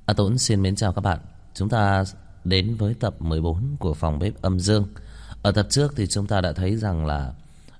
Tuấn xin mến chào các bạn. Chúng ta đến với tập 14 của phòng bếp âm dương. Ở tập trước thì chúng ta đã thấy rằng là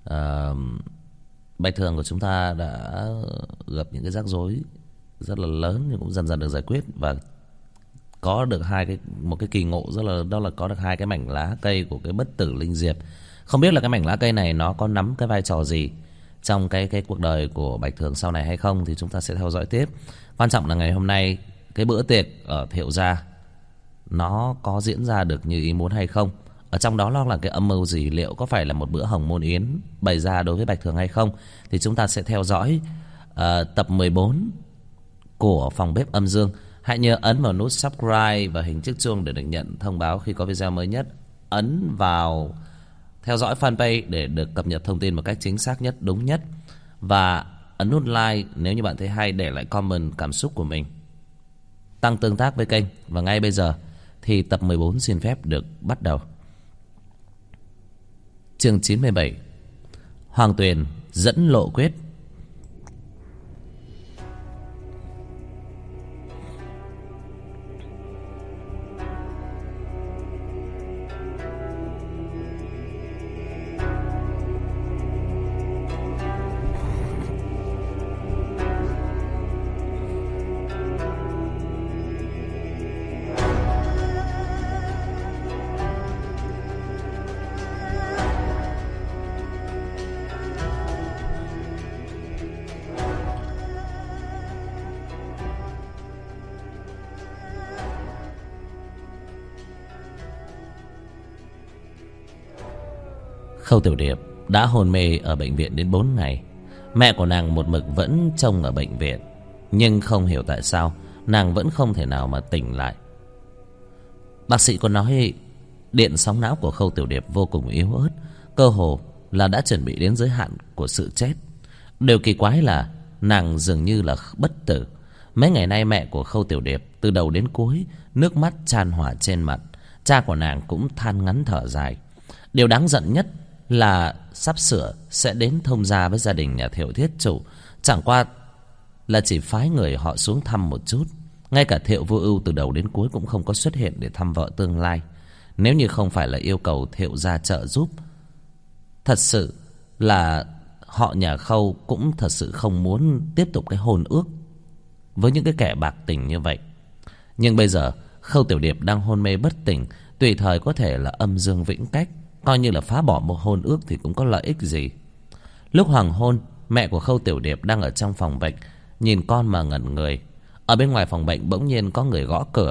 Bạch Thường của chúng ta đã gặp những cái rắc rối rất là lớn, nhưng cũng dần dần được giải quyết và có được một cái kỳ ngộ rất là, đó là có được hai cái mảnh lá cây của cái bất tử linh diệp. Không biết là cái mảnh lá cây này nó có nắm cái vai trò gì trong cái cuộc đời của Bạch Thường sau này hay không thì chúng ta sẽ theo dõi tiếp. Quan trọng là ngày hôm nay cái bữa tiệc ở Thiệu gia nó có diễn ra được như ý muốn hay không, ở trong đó nó là cái âm mưu gì, liệu có phải là một bữa hồng môn yến bày ra đối với Bạch Thường hay không, thì chúng ta sẽ theo dõi tập 14 của phòng bếp âm dương. Hãy nhớ ấn vào nút subscribe và hình chiếc chuông để được nhận thông báo khi có video mới nhất. Ấn vào theo dõi fanpage để được cập nhật thông tin một cách chính xác nhất, đúng nhất. Và ấn nút like nếu như bạn thấy hay, để lại comment cảm xúc của mình, tăng tương tác với kênh. Và ngay bây giờ thì tập 14 xin phép được bắt đầu. Chương 97, Hoàng Tuyền dẫn lộ quyết. Khâu Tiểu Điệp đã hôn mê ở bệnh viện đến 4 ngày. Mẹ của nàng một mực vẫn trông ở bệnh viện, nhưng không hiểu tại sao nàng vẫn không thể nào mà tỉnh lại. Bác sĩ có nói điện sóng não của Khâu Tiểu Điệp vô cùng yếu ớt, cơ hồ là đã chuẩn bị đến giới hạn của sự chết. Điều kỳ quái là nàng dường như là bất tử. Mấy ngày nay mẹ của Khâu Tiểu Điệp từ đầu đến cuối nước mắt chan hòa trên mặt. Cha của nàng cũng than ngắn thở dài. Điều đáng giận nhất là sắp sửa sẽ đến thông gia với gia đình nhà Thiệu thiết chủ, chẳng qua là chỉ phái người họ xuống thăm một chút. Ngay cả Thiệu Vô Ưu từ đầu đến cuối cũng không có xuất hiện để thăm vợ tương lai. Nếu như không phải là yêu cầu Thiệu gia trợ giúp, thật sự là họ nhà Khâu cũng thật sự không muốn tiếp tục cái hôn ước với những cái kẻ bạc tình như vậy. Nhưng bây giờ Khâu Tiểu Điệp đang hôn mê bất tỉnh, tùy thời có thể là âm dương vĩnh cách, coi như là phá bỏ một hôn ước thì cũng có lợi ích gì. Lúc hoàng hôn, mẹ của Khâu Tiểu Điệp đang ở trong phòng bệnh, nhìn con mà ngẩn người. Ở bên ngoài phòng bệnh bỗng nhiên có người gõ cửa.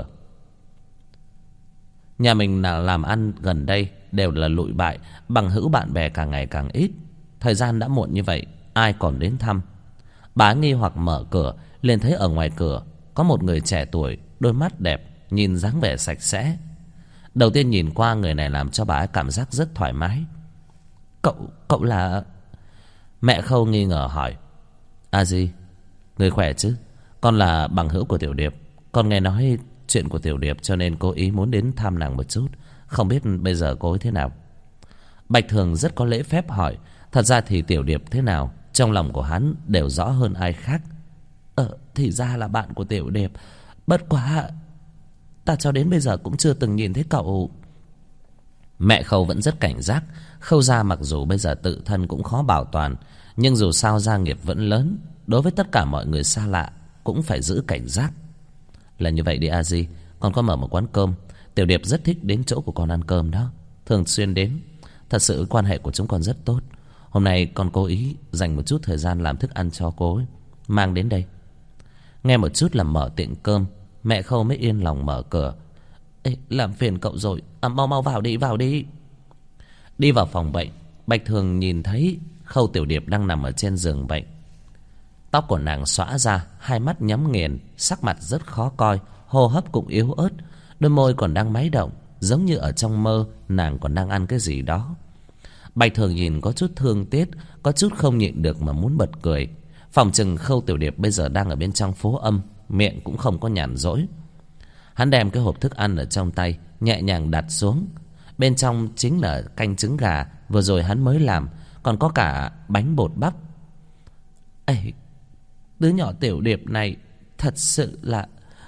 Nhà mình là làm ăn gần đây đều là lụi bại, bằng hữu bạn bè càng ngày càng ít. Thời gian đã muộn như vậy, ai còn đến thăm. Bà nghi hoặc mở cửa, liền thấy ở ngoài cửa có một người trẻ tuổi, đôi mắt đẹp, nhìn dáng vẻ sạch sẽ. Đầu tiên nhìn qua, người này làm cho bà ấy cảm giác rất thoải mái. Cậu là... Mẹ Khâu nghi ngờ hỏi. Di, người khỏe chứ? Con là bằng hữu của Tiểu Điệp. Con nghe nói chuyện của Tiểu Điệp cho nên cố ý muốn đến thăm nàng một chút. Không biết bây giờ cô ấy thế nào? Bạch Thường rất có lễ phép hỏi. Thật ra thì Tiểu Điệp thế nào trong lòng của hắn đều rõ hơn ai khác. Thì ra là bạn của Tiểu Điệp. Bất quá ta cho đến bây giờ cũng chưa từng nhìn thấy cậu. Mẹ Khâu vẫn rất cảnh giác. Khâu gia mặc dù bây giờ tự thân cũng khó bảo toàn, nhưng dù sao gia nghiệp vẫn lớn, đối với tất cả mọi người xa lạ cũng phải giữ cảnh giác. Là như vậy đi Di, con có mở một quán cơm. Tiểu Điệp rất thích đến chỗ của con ăn cơm đó, thường xuyên đến. Thật sự quan hệ của chúng con rất tốt. Hôm nay con cố ý dành một chút thời gian làm thức ăn cho cô ấy, mang đến đây. Nghe một chút là mở tiệm cơm, mẹ Khâu mới yên lòng mở cửa. Ê, làm phiền cậu rồi, mau vào đi. Đi vào phòng bệnh, Bạch Thường nhìn thấy Khâu Tiểu Điệp đang nằm ở trên giường bệnh. Tóc của nàng xõa ra, hai mắt nhắm nghiền, sắc mặt rất khó coi, hô hấp cũng yếu ớt, đôi môi còn đang máy động, giống như ở trong mơ nàng còn đang ăn cái gì đó. Bạch Thường nhìn có chút thương tiếc, có chút không nhịn được mà muốn bật cười. Phòng chừng Khâu Tiểu Điệp bây giờ đang ở bên trong phố âm, miệng cũng không có nhàn rỗi. Hắn đem cái hộp thức ăn ở trong tay nhẹ nhàng đặt xuống. Bên trong chính là canh trứng gà vừa rồi hắn mới làm, còn có cả bánh bột bắp. Ê, đứa nhỏ Tiểu Điệp này thật sự là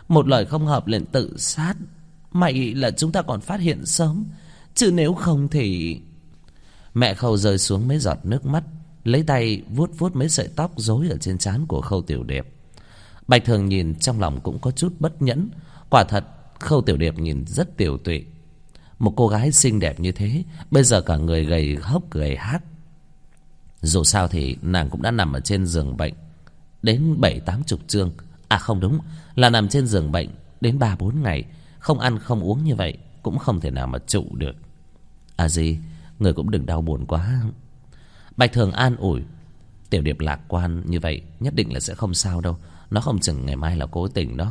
Một lời không hợp liền tự sát. May là chúng ta còn phát hiện sớm, chứ nếu không thì... Mẹ Khâu rơi xuống mấy giọt nước mắt, lấy tay vuốt vuốt mấy sợi tóc rối ở trên trán của Khâu Tiểu Điệp. Bạch Thường nhìn trong lòng cũng có chút bất nhẫn. Quả thật Khâu Tiểu Điệp nhìn rất tiều tụy. Một cô gái xinh đẹp như thế, bây giờ cả người gầy hốc gầy hác. Dù sao thì nàng cũng đã nằm ở trên giường bệnh đến 70-80 chương. À không đúng, là nằm trên giường bệnh đến 3-4 ngày. Không ăn không uống như vậy cũng không thể nào mà trụ được. À gì, người cũng đừng đau buồn quá. Bạch Thường an ủi. Tiểu Điệp lạc quan như vậy nhất định là sẽ không sao đâu. Nó không chừng ngày mai là cố tình đó.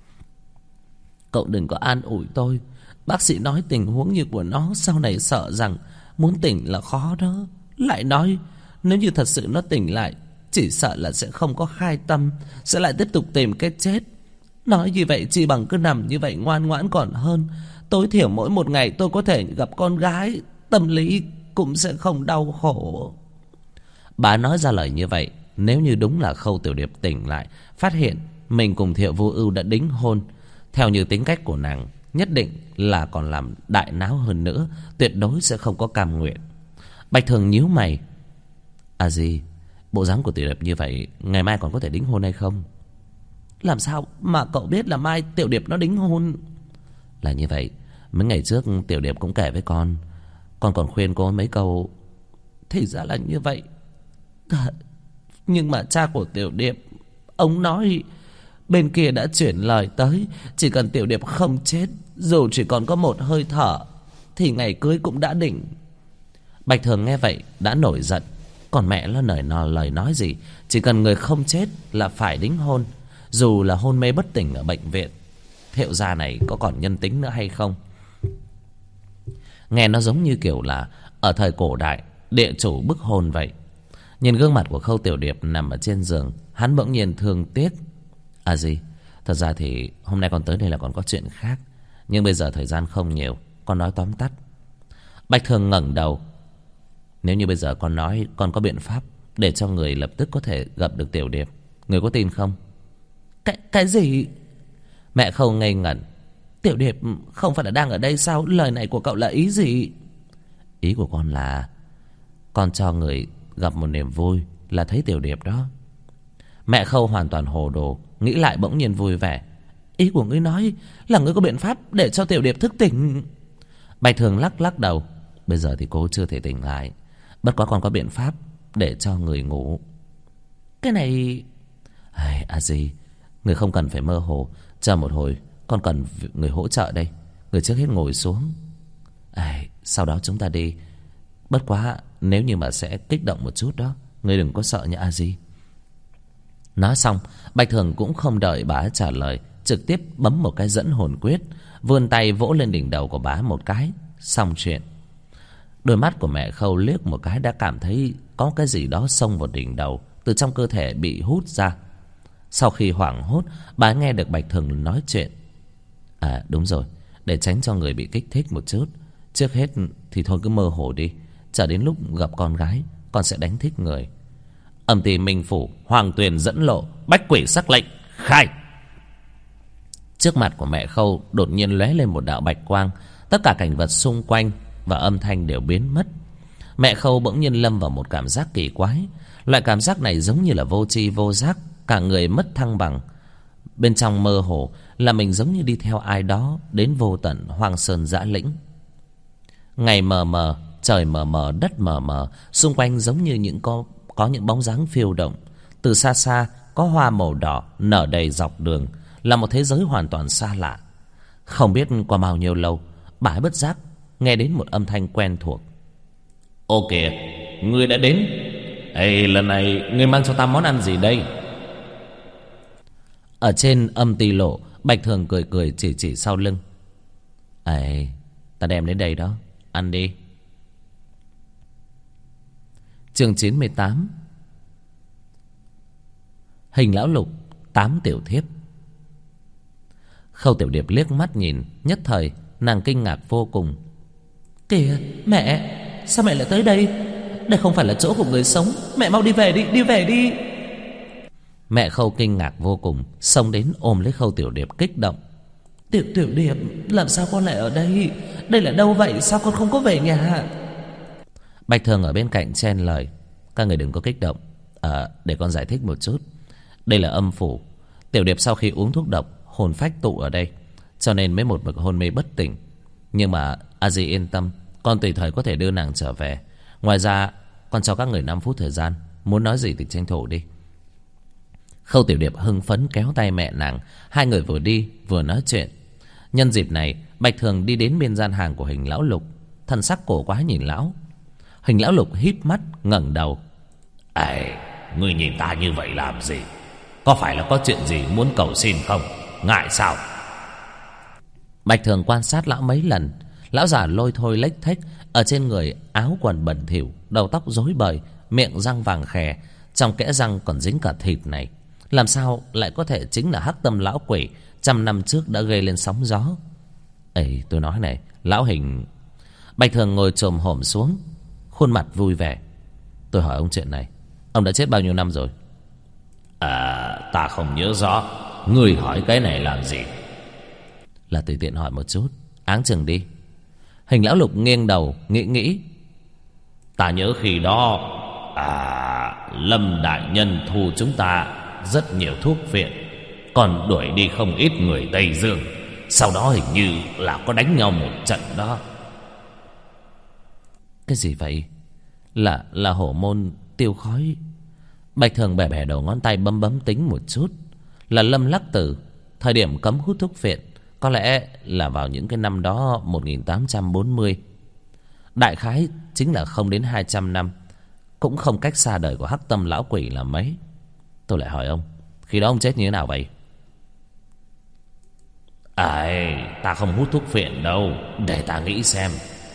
Cậu đừng có an ủi tôi. Bác sĩ nói tình huống như của nó sau này sợ rằng muốn tỉnh là khó đó. Lại nói nếu như thật sự nó tỉnh lại, chỉ sợ là sẽ không có khai tâm, sẽ lại tiếp tục tìm cái chết. Nói như vậy chỉ bằng cứ nằm như vậy ngoan ngoãn còn hơn. Tối thiểu mỗi một ngày tôi có thể gặp con gái, tâm lý cũng sẽ không đau khổ. Bà nói ra lời như vậy, nếu như đúng là Khâu Tiểu Điệp tỉnh lại, phát hiện mình cùng Thiệu Vô Ưu đã đính hôn, theo như tính cách của nàng, nhất định là còn làm đại náo hơn nữa, tuyệt đối sẽ không có cam nguyện. Bạch Thường nhíu mày. À gì, bộ dáng của Tiểu Điệp như vậy, ngày mai còn có thể đính hôn hay không? Làm sao mà cậu biết là mai Tiểu Điệp nó đính hôn? Là như vậy, mấy ngày trước Tiểu Điệp cũng kể với con còn khuyên cô mấy câu. Thì ra là như vậy. Nhưng mà cha của Tiểu Điệp, ông nói bên kia đã chuyển lời tới, chỉ cần Tiểu Điệp không chết, dù chỉ còn có một hơi thở, thì ngày cưới cũng đã định. Bạch Thường nghe vậy đã nổi giận. Còn mẹ nó lời nói gì, chỉ cần người không chết là phải đính hôn, dù là hôn mê bất tỉnh ở bệnh viện. Thiệu gia này có còn nhân tính nữa hay không? Nghe nó giống như kiểu là ở thời cổ đại địa chủ bức hôn vậy. Nhìn gương mặt của Khâu Tiểu Điệp nằm ở trên giường, hắn bỗng nhiên thương tiếc. À gì, thật ra thì hôm nay con tới đây là còn có chuyện khác, nhưng bây giờ thời gian không nhiều, con nói tóm tắt. Bạch Thường ngẩng đầu. Nếu như bây giờ con nói con có biện pháp để cho người lập tức có thể gặp được Tiểu Điệp, người có tin không? Cái gì? Mẹ Khâu ngây ngẩn. Tiểu Điệp không phải là đang ở đây sao? Lời này của cậu là ý gì? Ý của con là con cho người gặp một niềm vui là thấy Tiểu Điệp đó. Mẹ Khâu hoàn toàn hồ đồ, nghĩ lại bỗng nhiên vui vẻ. Ý của ngươi nói là ngươi có biện pháp để cho Tiểu Điệp thức tỉnh? Bạch Thường lắc lắc đầu. Bây giờ thì cô chưa thể tỉnh lại, bất quá con có biện pháp để cho người ngủ. Cái này... À gì, người không cần phải mơ hồ. Chờ một hồi, con cần người hỗ trợ đây. Người trước hết ngồi xuống. Sau đó chúng ta đi. Bất quá nếu như mà sẽ kích động một chút đó, người đừng có sợ nha A Di. Nói xong, Bạch Thường cũng không đợi bà trả lời, trực tiếp bấm một cái dẫn hồn quyết, vươn tay vỗ lên đỉnh đầu của bà một cái. Xong chuyện. Đôi mắt của mẹ Khâu liếc một cái đã cảm thấy có cái gì đó xông vào đỉnh đầu, từ trong cơ thể bị hút ra. Sau khi hoảng hốt, bà nghe được Bạch Thường nói chuyện. À đúng rồi, để tránh cho người bị kích thích một chút, trước hết thì thôi cứ mơ hồ đi, chờ đến lúc gặp con gái con sẽ đánh thích người. Âm ty minh phủ, hoàng tuyền dẫn lộ, bách quỷ sắc lệnh khai. Trước mặt của mẹ Khâu đột nhiên lóe lên một đạo bạch quang, tất cả cảnh vật xung quanh và âm thanh đều biến mất. Mẹ Khâu bỗng nhiên lâm vào một cảm giác kỳ quái. Loại cảm giác này giống như là vô tri vô giác, cả người mất thăng bằng. Bên trong mơ hồ là mình giống như đi theo ai đó đến vô tận hoang sơn dã lĩnh. Ngày mờ mờ, trời mờ mờ, đất mờ mờ, xung quanh giống như có những bóng dáng phiêu động. Từ xa xa có hoa màu đỏ nở đầy dọc đường, là một thế giới hoàn toàn xa lạ. Không biết qua bao nhiêu lâu, bà ấy bất giác nghe đến một âm thanh quen thuộc. Ô kìa, ngươi đã đến. Lần này ngươi mang cho ta món ăn gì đây? Ở trên âm ty lộ, Bạch Thường cười cười chỉ sau lưng. Ta đem đến đây đó, ăn đi. Chương 98. Hình lão lục, 8 tiểu thiếp. Khâu Tiểu Điệp liếc mắt nhìn, nhất thời nàng kinh ngạc vô cùng. Kìa mẹ, sao mẹ lại tới đây? Đây không phải là chỗ của người sống. Mẹ mau đi về đi, đi về đi. Mẹ Khâu kinh ngạc vô cùng, xông đến ôm lấy Khâu Tiểu Điệp kích động. Tiểu Điệp, làm sao con lại ở đây? Đây là đâu vậy? Sao con không có về nhà? Bạch Thường ở bên cạnh chen lời. Các người đừng có kích động. Để con giải thích một chút. Đây là âm phủ. Tiểu Điệp sau khi uống thuốc độc, hồn phách tụ ở đây, cho nên mới một mực hôn mê bất tỉnh. Nhưng mà a di yên tâm, con tùy thời có thể đưa nàng trở về. Ngoài ra con cho các người 5 phút thời gian, muốn nói gì thì tranh thủ đi. Khâu Tiểu Điệp hưng phấn kéo tay mẹ nàng. Hai người vừa đi vừa nói chuyện. Nhân dịp này, Bạch Thường đi đến bên gian hàng của Hình Lão Lục. Thần sắc cổ quái nhìn lão. Hình Lão Lục híp mắt ngẩng đầu. Ngươi nhìn ta như vậy làm gì? Có phải là có chuyện gì muốn cầu xin không? Ngại sao? Bạch Thường quan sát lão mấy lần. Lão già lôi thôi lếch thếch, ở trên người áo quần bẩn thỉu, đầu tóc rối bời, miệng răng vàng khè, trong kẽ răng còn dính cả thịt này. Làm sao lại có thể chính là Hắc Tâm lão quỷ 100 năm trước đã gây lên sóng gió? Tôi nói này, lão Hình. Bạch Thường ngồi chồm hổm xuống, khuôn mặt vui vẻ. Tôi hỏi ông chuyện này, ông đã chết bao nhiêu năm rồi? Ta không nhớ rõ. Ngươi hỏi cái này làm gì? Là tùy tiện hỏi một chút, áng chừng đi. Hình Lão Lục nghiêng đầu nghĩ. Ta nhớ khi đó Lâm đại nhân thu chúng ta rất nhiều thuốc viện, còn đuổi đi không ít người Tây Dương. Sau đó hình như là có đánh nhau một trận đó. Cái gì vậy? Là hổ môn tiêu khói. Bạch Thường bẻ bẻ đầu ngón tay bấm tính một chút. Là Lâm Lắc Tử, thời điểm cấm hút thuốc viện, có lẽ là vào những cái năm đó 1840. Đại khái chính là không đến 200 năm, cũng không cách xa đời của Hắc Tâm lão quỷ là mấy. Tôi lại hỏi ông, khi đó ông chết như thế nào vậy? Ta không hút thuốc phiện đâu. Để ta nghĩ xem.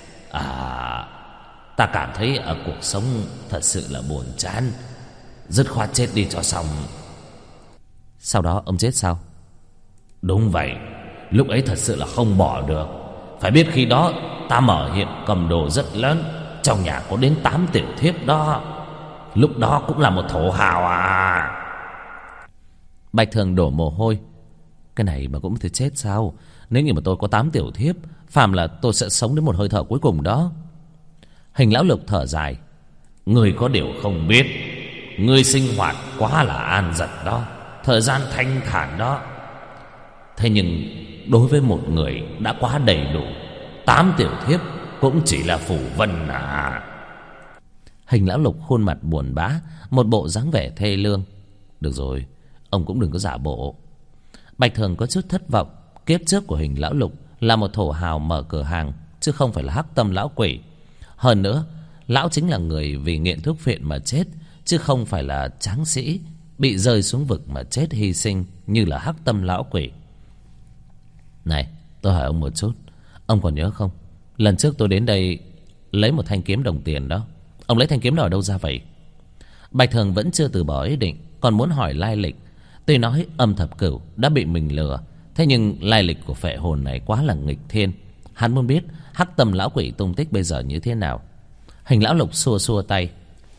Ta cảm thấy ở cuộc sống thật sự là buồn chán, dứt khoát chết đi cho xong. Sau đó ông chết sao? Đúng vậy. Lúc ấy thật sự là không bỏ được. Phải biết khi đó ta mở hiệu cầm đồ rất lớn, trong nhà có đến 8 tiểu thiếp đó. Lúc đó cũng là một thổ hào à. Bạch Thường đổ mồ hôi. Cái này mà cũng thể chết sao? Nếu như mà tôi có 8 tiểu thiếp, phàm là tôi sẽ sống đến một hơi thở cuối cùng đó. Hình Lão Lục thở dài. Ngươi có điều không biết, ngươi sinh hoạt quá là an giật đó, thời gian thanh thản đó. Thế nhưng đối với một người đã quá đầy đủ, 8 tiểu thiếp cũng chỉ là phù vân à. Hình Lão Lục khuôn mặt buồn bã, một bộ dáng vẻ thê lương. Được rồi, ông cũng đừng có giả bộ. Bạch Thường có chút thất vọng. Kiếp trước của Hình Lão Lục là một thổ hào mở cửa hàng, chứ không phải là Hắc Tâm lão quỷ. Hơn nữa, lão chính là người vì nghiện thuốc phiện mà chết, chứ không phải là tráng sĩ bị rơi xuống vực mà chết hy sinh như là Hắc Tâm lão quỷ. Này, tôi hỏi ông một chút, ông còn nhớ không? Lần trước tôi đến đây lấy một thanh kiếm đồng tiền đó, ông lấy thanh kiếm đó ở đâu ra vậy? Bạch Thường vẫn chưa từ bỏ ý định, còn muốn hỏi lai lịch. Tuy nói Âm Thập Cửu đã bị mình lừa, thế nhưng lai lịch của phệ hồn này quá là nghịch thiên. Hắn muốn biết Hắc Tâm lão quỷ tung tích bây giờ như thế nào. Hình Lão Lục xua xua tay.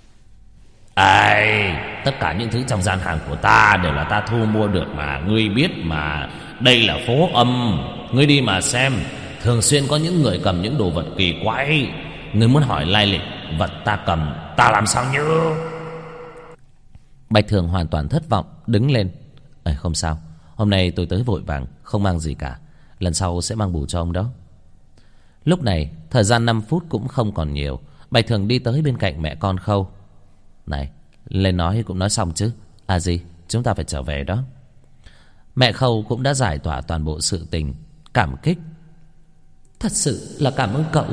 Tất cả những thứ trong gian hàng của ta đều là ta thu mua được mà, ngươi biết mà. Đây là phố Âm, ngươi đi mà xem. Thường xuyên có những người cầm những đồ vật kỳ quái. Ngươi muốn hỏi lai lịch vật ta cầm, ta làm sao nhớ? Bạch Thường hoàn toàn thất vọng, đứng lên. Không sao, hôm nay tôi tới vội vàng, không mang gì cả. Lần sau sẽ mang bù cho ông đó. Lúc này thời gian 5 phút cũng không còn nhiều. Bạch Thường đi tới bên cạnh mẹ con Khâu. Này, lên nói cũng nói xong chứ. Gì, chúng ta phải trở về đó. Mẹ Khâu cũng đã giải tỏa toàn bộ sự tình, cảm kích. Thật sự là cảm ơn cậu.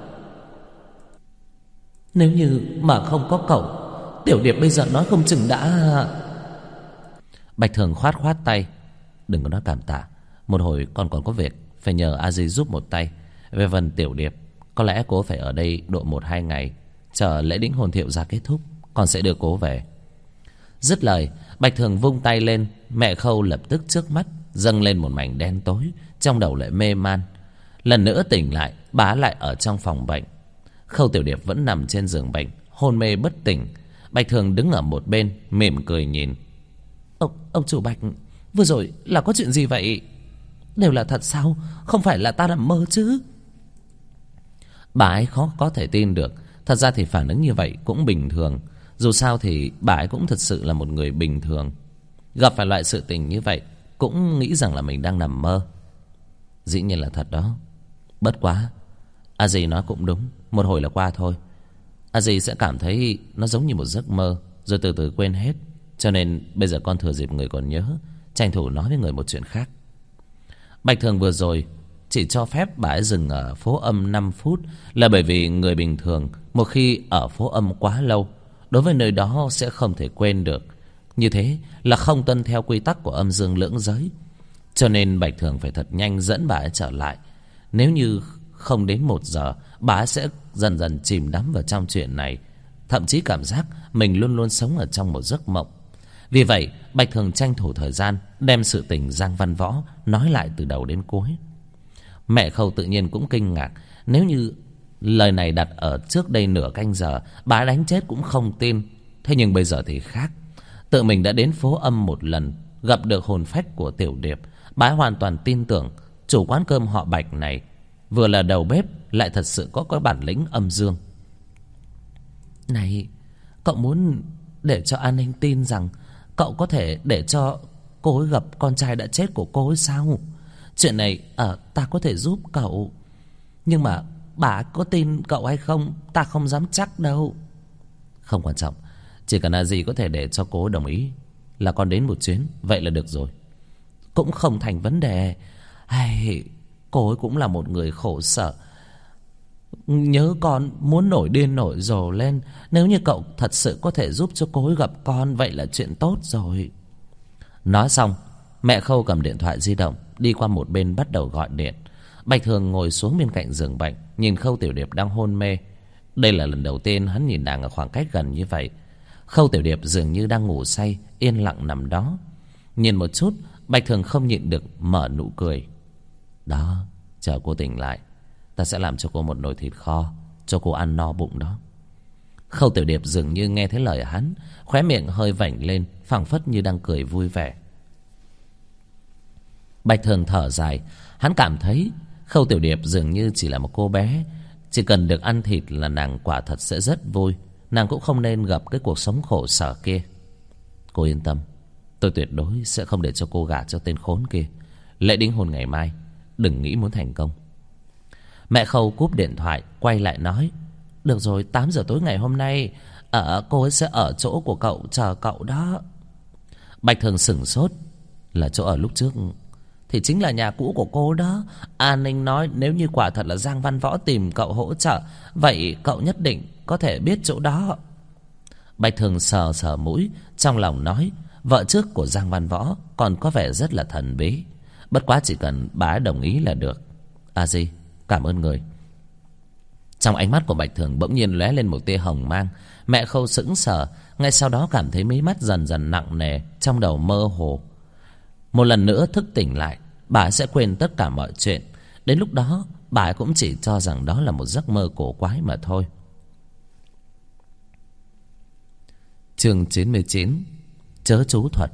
Nếu như mà không có cậu, Tiểu Điệp bây giờ nói không chừng đã... Bạch Thường khoát khoát tay. Đừng có nói cảm tạ, một hồi con còn có việc phải nhờ a di giúp một tay. Về phần Tiểu Điệp, có lẽ cô phải ở đây độ 1-2 ngày, chờ lễ đính hôn thiệu gia kết thúc, con sẽ đưa cô về. Dứt lời, Bạch Thường vung tay lên. Mẹ Khâu lập tức trước mắt dâng lên một mảnh đen tối, trong đầu lại mê man. Lần nữa tỉnh lại, bá lại ở trong phòng bệnh. Khâu Tiểu Điệp vẫn nằm trên giường bệnh, hôn mê bất tỉnh. Bạch Thường đứng ở một bên mỉm cười nhìn. Ông chủ Bạch, vừa rồi là có chuyện gì vậy? Đều là thật sao? Không phải là ta nằm mơ chứ? Bà ấy khó có thể tin được. Thật ra thì phản ứng như vậy cũng bình thường. Dù sao thì bà ấy cũng thật sự là một người bình thường. Gặp phải loại sự tình như vậy cũng nghĩ rằng là mình đang nằm mơ. Dĩ nhiên là thật đó. Bất quá, a dì nói cũng đúng. Một hồi là qua thôi. A dì sẽ cảm thấy nó giống như một giấc mơ, rồi từ từ quên hết. Cho nên bây giờ con thừa dịp người còn nhớ, tranh thủ nói với người một chuyện khác. Bạch Thường vừa rồi chỉ cho phép bà ấy dừng ở phố âm 5 phút là bởi vì người bình thường một khi ở phố âm quá lâu, đối với nơi đó sẽ không thể quên được. Như thế là không tuân theo quy tắc của âm dương lưỡng giới. Cho nên Bạch Thường phải thật nhanh dẫn bà ấy trở lại. Nếu như không đến 1 giờ, bà ấy sẽ dần dần chìm đắm vào trong chuyện này, thậm chí cảm giác mình luôn luôn sống ở trong một giấc mộng. Vì vậy Bạch Thường tranh thủ thời gian đem sự tình Giang Văn Võ nói lại từ đầu đến cuối. Mẹ Khâu tự nhiên cũng kinh ngạc. Nếu như lời này đặt ở trước đây nửa canh giờ, bà đánh chết cũng không tin. Thế nhưng bây giờ thì khác. Tự mình đã đến phố âm một lần, gặp được hồn phách của Tiểu Điệp, bà hoàn toàn tin tưởng chủ quán cơm họ Bạch này vừa là đầu bếp lại thật sự có bản lĩnh âm dương. Này, cậu muốn để cho An Ninh tin rằng cậu có thể để cho cô ấy gặp con trai đã chết của cô ấy sao? Chuyện này ta có thể giúp cậu, nhưng mà bà có tin cậu hay không ta không dám chắc đâu. Không quan trọng, chỉ cần là gì có thể để cho cô ấy đồng ý là con đến một chuyến, vậy là được rồi. Cũng không thành vấn đề. Hay, cô ấy cũng là một người khổ sở, nhớ con muốn nổi điên nổi rồ lên. Nếu như cậu thật sự có thể giúp cho cô ấy gặp con, vậy là chuyện tốt rồi. Nói xong, mẹ Khâu cầm điện thoại di động đi qua một bên bắt đầu gọi điện. Bạch Thường ngồi xuống bên cạnh giường bệnh, nhìn Khâu Tiểu Điệp đang hôn mê. Đây là lần đầu tiên hắn nhìn nàng ở khoảng cách gần như vậy. Khâu Tiểu Điệp dường như đang ngủ say, yên lặng nằm đó. Nhìn một chút, Bạch Thường không nhịn được mở nụ cười. Đó, chờ cô tỉnh lại, ta sẽ làm cho cô một nồi thịt kho, cho cô ăn no bụng đó. Khâu Tiểu Điệp dường như nghe thấy lời hắn, khóe miệng hơi vểnh lên, phảng phất như đang cười vui vẻ. Bạch Thường thở dài. Hắn cảm thấy Khâu Tiểu Điệp dường như chỉ là một cô bé, chỉ cần được ăn thịt là nàng quả thật sẽ rất vui. Nàng cũng không nên gặp cái cuộc sống khổ sở kia. Cô yên tâm, tôi tuyệt đối sẽ không để cho cô gả cho tên khốn kia. Lễ đính hôn ngày mai đừng nghĩ muốn thành công. Mẹ Khâu cúp điện thoại, quay lại nói: Được rồi, 8 giờ tối ngày hôm nay cô ấy sẽ ở chỗ của cậu chờ cậu đó. Bạch Thường sửng sốt. Là chỗ ở lúc trước thì chính là nhà cũ của cô đó. An Ninh nói nếu như quả thật là Giang Văn Võ tìm cậu hỗ trợ, vậy cậu nhất định có thể biết chỗ đó. Bạch Thường sờ sờ mũi, trong lòng nói: Vợ trước của Giang Văn Võ còn có vẻ rất là thần bí. Bất quá chỉ cần bà ấy đồng ý là được. À gì, cảm ơn người. Trong ánh mắt của Bạch Thường bỗng nhiên lóe lên một tia hồng mang. Mẹ Khâu sững sờ, ngay sau đó cảm thấy mí mắt dần dần nặng nề, trong đầu mơ hồ. Một lần nữa thức tỉnh lại, bà ấy sẽ quên tất cả mọi chuyện. Đến lúc đó bà ấy cũng chỉ cho rằng đó là một giấc mơ cổ quái mà thôi. Chương 99: Chớ chú thuật.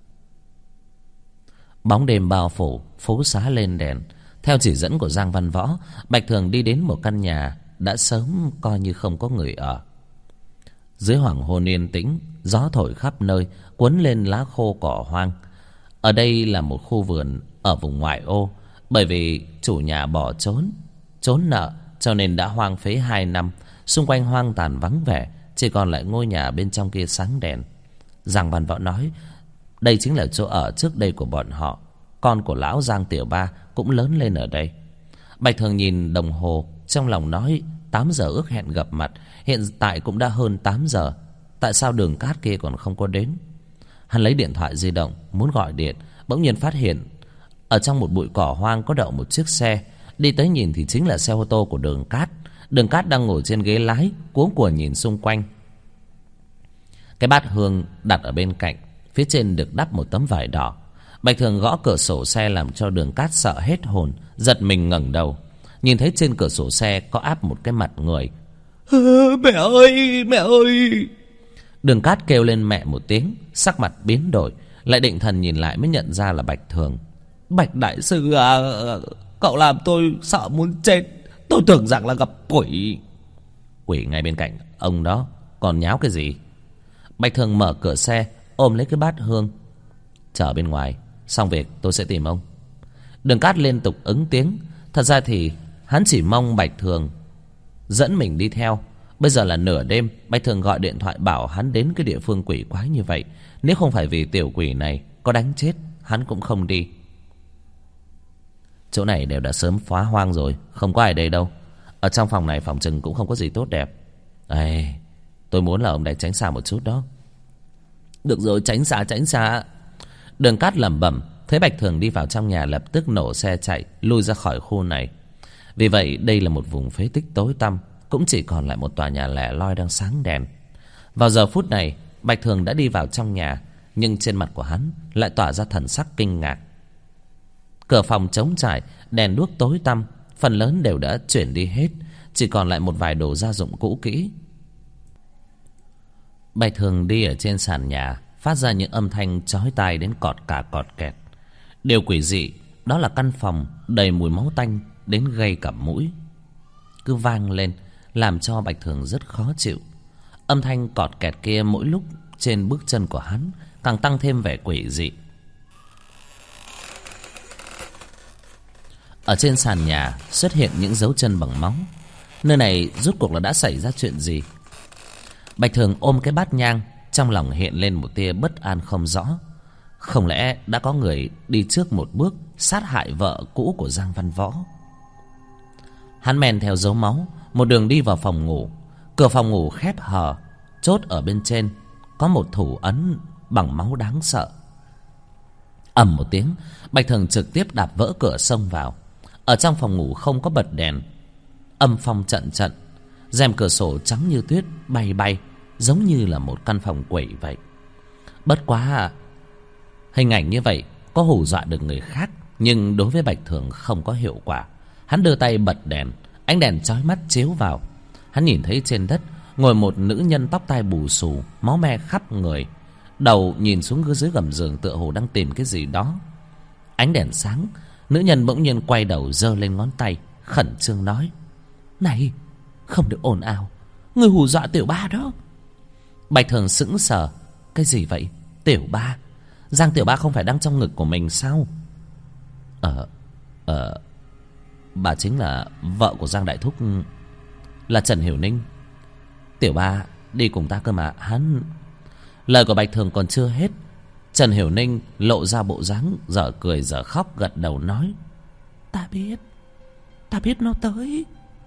Bóng đêm bao phủ, phố xá lên đèn. Theo chỉ dẫn của Giang Văn Võ, Bạch Thường đi đến một căn nhà đã sớm coi như không có người ở. Dưới hoàng hôn yên tĩnh, gió thổi khắp nơi, cuốn lên lá khô cỏ hoang. Ở đây là một khu vườn ở vùng ngoại ô. Bởi vì chủ nhà bỏ trốn nợ, cho nên đã hoang phế 2 năm. Xung quanh hoang tàn vắng vẻ, chỉ còn lại ngôi nhà bên trong kia sáng đèn. Giang Văn Võ nói đây chính là chỗ ở trước đây của bọn họ. Con của lão Giang Tiểu Ba cũng lớn lên ở đây. Bạch Thường nhìn đồng hồ, trong lòng nói 8 giờ ước hẹn gặp mặt, hiện tại cũng đã hơn 8 giờ. Tại sao Đường Cát kia còn không có đến? Hắn lấy điện thoại di động muốn gọi điện, bỗng nhiên phát hiện ở trong một bụi cỏ hoang có đậu một chiếc xe. Đi tới nhìn thì chính là xe ô tô của Đường Cát. Đường Cát đang ngồi trên ghế lái, cuống cuồng nhìn xung quanh. Cái bát hương đặt ở bên cạnh, phía trên được đắp một tấm vải đỏ. Bạch Thường gõ cửa sổ xe làm cho Đường Cát sợ hết hồn, giật mình ngẩng đầu, nhìn thấy trên cửa sổ xe có áp một cái mặt người. Mẹ ơi, mẹ ơi! Đường Cát kêu lên mẹ một tiếng, sắc mặt biến đổi, Lại định thần nhìn lại mới nhận ra là Bạch Thường. Bạch đại sư à, cậu làm tôi sợ muốn chết. Tôi tưởng rằng là gặp quỷ. Quỷ ngay bên cạnh ông đó, còn nháo cái gì? Bạch Thường mở cửa xe, ôm lấy cái bát hương. Chờ bên ngoài, xong việc tôi sẽ tìm ông. Đường Cát liên tục ứng tiếng. Thật ra thì hắn chỉ mong Bạch Thường dẫn mình đi theo. Bây giờ là nửa đêm, Bạch Thường gọi điện thoại bảo hắn đến cái địa phương quỷ quái như vậy. Nếu không phải vì tiểu quỷ này có đánh chết, hắn cũng không đi. Chỗ này đều đã sớm phá hoang rồi, không có ai đây đâu. Ở trong phòng này phòng chừng cũng không có gì tốt đẹp. Ê, tôi muốn là ông đấy tránh xa một chút đó. Được rồi, tránh xa, tránh xa. Đường Cát lẩm bẩm. Thấy Bạch Thường đi vào trong nhà, lập tức nổ xe chạy lui ra khỏi khu này. Vì vậy đây là một vùng phế tích tối tăm, cũng chỉ còn lại một tòa nhà lẻ loi đang sáng đèn. Vào giờ phút này, Bạch Thường đã đi vào trong nhà, nhưng trên mặt của hắn lại tỏa ra thần sắc kinh ngạc. Cửa phòng trống trải, đèn đuốc tối tăm, phần lớn đều đã chuyển đi hết, chỉ còn lại một vài đồ gia dụng cũ kỹ. Bạch Thường đi ở trên sàn nhà, phát ra những âm thanh chói tai đến cọt cả cọt kẹt. Điều quỷ dị đó là căn phòng đầy mùi máu tanh đến gây cả mũi, cứ vang lên làm cho Bạch Thường rất khó chịu. Âm thanh cọt kẹt kia mỗi lúc trên bước chân của hắn càng tăng thêm vẻ quỷ dị. Ở trên sàn nhà xuất hiện những dấu chân bằng máu. Nơi này rốt cuộc là đã xảy ra chuyện gì? Bạch Thường ôm cái bát nhang, trong lòng hiện lên một tia bất an không rõ. Không lẽ đã có người đi trước một bước sát hại vợ cũ của Giang Văn Võ? Hắn men theo dấu máu, một đường đi vào phòng ngủ. Cửa phòng ngủ khép hờ, chốt ở bên trên có một thủ ấn bằng máu đáng sợ. Ầm một tiếng, Bạch Thường trực tiếp đạp vỡ cửa xông vào. Ở trong phòng ngủ không có bật đèn, âm phong trận trận, rèm cửa sổ trắng như tuyết bay bay, giống như là một căn phòng quỷ vậy. Bất quá hình ảnh như vậy có hù dọa được người khác, nhưng đối với Bạch Thường không có hiệu quả. Hắn đưa tay bật đèn, ánh đèn chói mắt chiếu vào. Hắn nhìn thấy trên đất ngồi một nữ nhân tóc tai bù xù, máu me khắp người, đầu nhìn xuống dưới gầm giường tựa hồ đang tìm cái gì đó. Ánh đèn sáng, nữ nhân bỗng nhiên quay đầu giơ lên ngón tay, khẩn trương nói: "Này, không được ồn ào, người hù dọa tiểu ba đó." Bạch Thường sững sờ. Cái gì vậy? Tiểu ba? Giang tiểu ba không phải đang trong ngực của mình sao? Bà chính là vợ của Giang đại thúc, là Trần Hiểu Ninh. Tiểu ba đi cùng ta cơ mà. Hắn... Lời của Bạch Thường còn chưa hết, Trần Hiểu Ninh lộ ra bộ dáng dở cười dở khóc, gật đầu nói: Ta biết nó tới.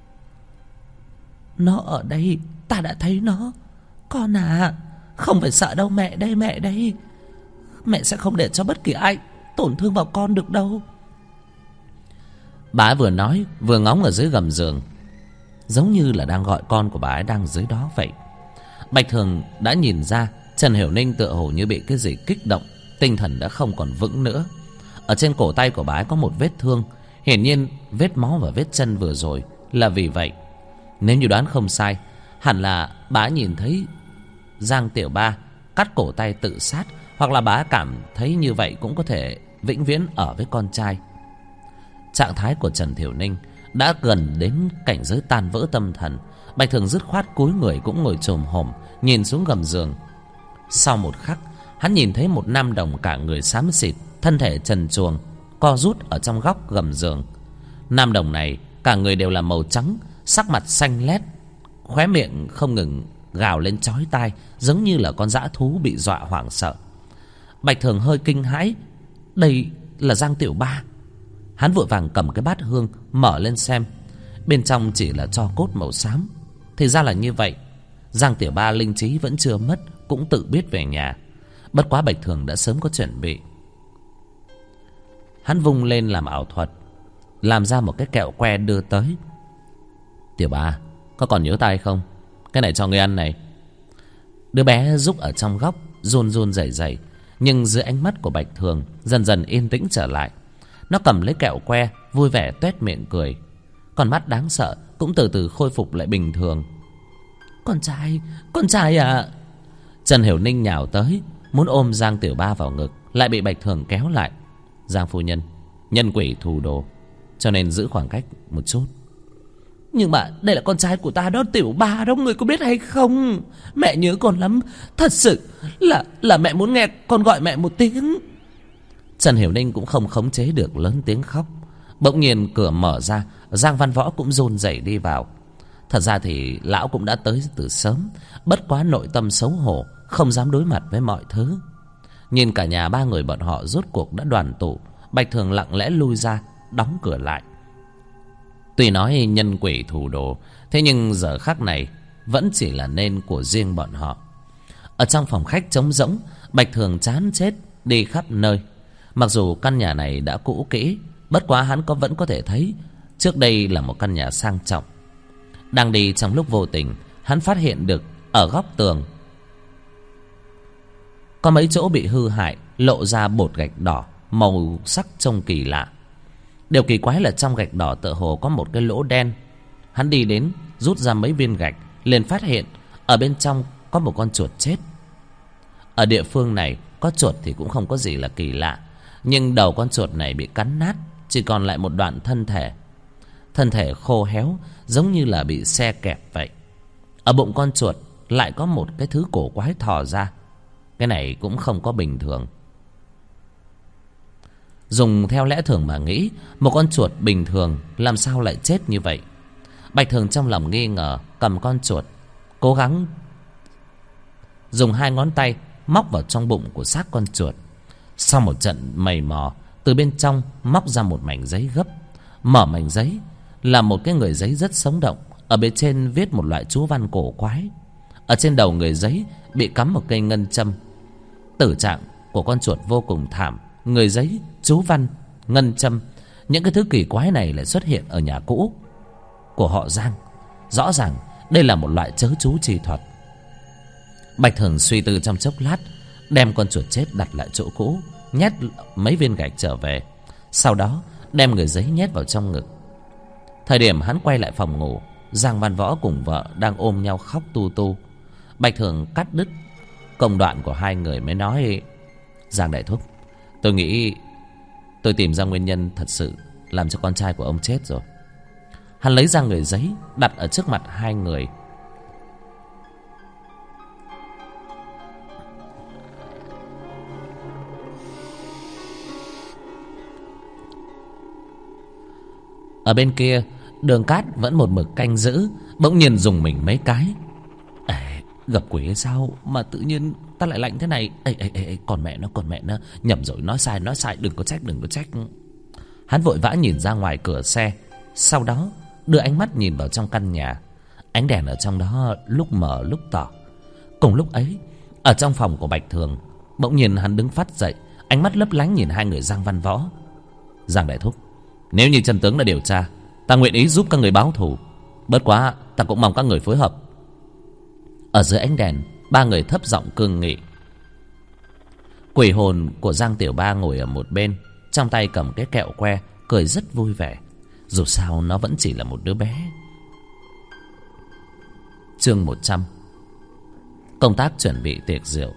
Nó ở đây, ta đã thấy nó. Con à, không phải sợ đâu, mẹ đây, mẹ đây. Mẹ sẽ không để cho bất kỳ ai tổn thương vào con được đâu. Bà ấy vừa nói vừa ngóng ở dưới gầm giường, giống như là đang gọi con của bà ấy đang dưới đó vậy. Bạch Thường đã nhìn ra Trần Hiểu Ninh tựa hồ như bị cái gì kích động, tinh thần đã không còn vững nữa. Ở trên cổ tay của bà ấy có một vết thương, hiển nhiên vết máu và vết chân vừa rồi là vì vậy. Nếu như đoán không sai, hẳn là bà ấy nhìn thấy Giang tiểu ba cắt cổ tay tự sát, hoặc là bà ấy cảm thấy như vậy cũng có thể vĩnh viễn ở với con trai. Trạng thái của Trần Hiểu Ninh đã gần đến cảnh giới tan vỡ tâm thần. Bạch Thường dứt khoát cúi người cũng ngồi chồm hổm nhìn xuống gầm giường. Sau một khắc, hắn nhìn thấy một nam đồng cả người xám xịt, thân thể trần truồng, co rút ở trong góc gầm giường. Nam đồng này cả người đều là màu trắng, sắc mặt xanh lét, khóe miệng không ngừng gào lên chói tai, giống như là con dã thú bị dọa hoảng sợ. Bạch Thường hơi kinh hãi, đây là Giang tiểu ba. Hắn vội vàng cầm cái bát hương mở lên xem, bên trong chỉ là tro cốt màu xám. Thì ra là như vậy, Giang tiểu ba linh trí vẫn chưa mất, cũng tự biết về nhà. Bất quá Bạch Thường đã sớm có chuẩn bị. Hắn vung lên làm ảo thuật, làm ra một cái kẹo que đưa tới. Tiểu ba, có còn nhớ tay không? Cái này cho ngươi ăn này. Đứa bé rúc ở trong góc, run run rẩy rẩy, nhưng dưới ánh mắt của Bạch Thường dần dần yên tĩnh trở lại. Nó cầm lấy kẹo que, vui vẻ tuét miệng cười. Con mắt đáng sợ cũng từ từ khôi phục lại bình thường. Con trai à! Trần Hiểu Ninh nhào tới, muốn ôm Giang tiểu ba vào ngực. lại bị Bạch Thường kéo lại. Giang phu nhân, nhân quỷ thù đồ, cho nên giữ khoảng cách một chút. Nhưng mà đây là con trai của ta đó Tiểu Ba đó, người có biết hay không? Mẹ nhớ con lắm. Thật sự là mẹ muốn nghe con gọi mẹ một tiếng. Trần Hiểu Ninh cũng không khống chế được, lớn tiếng khóc. Bỗng nhiên cửa mở ra, Giang Văn Võ cũng run rẩy đi vào. Thật ra thì lão cũng đã tới từ sớm, bất quá nội tâm xấu hổ, không dám đối mặt với mọi thứ. Nhìn cả nhà ba người bọn họ rốt cuộc đã đoàn tụ, Bạch Thường lặng lẽ lui ra, đóng cửa lại. Tuy nói nhân quỷ thù đồ, thế nhưng giờ khắc này vẫn chỉ là nên của riêng bọn họ. Ở trong phòng khách trống rỗng, Bạch Thường chán chết đi khắp nơi. Mặc dù căn nhà này đã cũ kỹ, bất quá hắn vẫn có thể thấy trước đây là một căn nhà sang trọng. Đang đi trong lúc vô tình, hắn phát hiện được ở góc tường có mấy chỗ bị hư hại, lộ ra bột gạch đỏ, màu sắc trông kỳ lạ. Điều kỳ quái là trong gạch đỏ tựa hồ có một cái lỗ đen. Hắn đi đến, rút ra mấy viên gạch, liền phát hiện ở bên trong có một con chuột chết. Ở địa phương này có chuột thì cũng không có gì là kỳ lạ, nhưng đầu con chuột này bị cắn nát, chỉ còn lại một đoạn thân thể. Thân thể khô héo, giống như là bị xe kẹp vậy. Ở bụng con chuột lại có một cái thứ cổ quái thò ra. Cái này cũng không có bình thường. Dùng theo lẽ thường mà nghĩ, một con chuột bình thường làm sao lại chết như vậy? Bạch Thường trong lòng nghi ngờ, cầm con chuột, cố gắng dùng hai ngón tay móc vào trong bụng của xác con chuột. Sau một trận mày mò, từ bên trong móc ra một mảnh giấy gấp. Mở mảnh giấy là một cái người giấy rất sống động. Ở bên trên viết một loại chú văn cổ quái. Ở trên đầu người giấy bị cắm một cây ngân châm. Tử trạng của con chuột vô cùng thảm. Người giấy, chú văn, ngân châm, những cái thứ kỳ quái này lại xuất hiện ở nhà cũ của họ Giang. Rõ ràng đây là một loại chớ chú chi thuật. Bạch Thường suy tư trong chốc lát, đem con chuột chết đặt lại chỗ cũ, nhét mấy viên gạch trở về, sau đó đem người giấy nhét vào trong ngực. Thời điểm hắn quay lại phòng ngủ, Giang Văn Võ cùng vợ đang ôm nhau khóc tu tu. Bạch Thường cắt đứt công đoạn của hai người mới nói: Giang đại thúc, tôi nghĩ tôi tìm ra nguyên nhân thật sự làm cho con trai của ông chết rồi. Hắn lấy ra người giấy đặt ở trước mặt hai người. Ở bên kia, Đường Cát vẫn một mực canh giữ, bỗng nhiên dùng mình mấy cái. Gặp quỷ hay sao mà tự nhiên ta lại lạnh thế này? Còn mẹ nó, nhầm rồi, nói sai, đừng có trách. Hắn vội vã nhìn ra ngoài cửa xe, sau đó đưa ánh mắt nhìn vào trong căn nhà. Ánh đèn ở trong đó lúc mờ lúc tỏ. Cùng lúc ấy, ở trong phòng của Bạch Thường, bỗng nhiên hắn đứng phát dậy, ánh mắt lấp lánh nhìn hai người Giang Văn Võ. Giang đại thúc, nếu như chân tướng đã điều tra, ta nguyện ý giúp các người báo thù. Bất quá ta cũng mong các người phối hợp. Ở dưới ánh đèn, ba người thấp giọng cương nghị. Quỷ hồn của Giang Tiểu Ba ngồi ở một bên, trong tay cầm cái kẹo que, cười rất vui vẻ. Dù sao nó vẫn chỉ là một đứa bé. Chương 100. Công tác chuẩn bị tiệc rượu.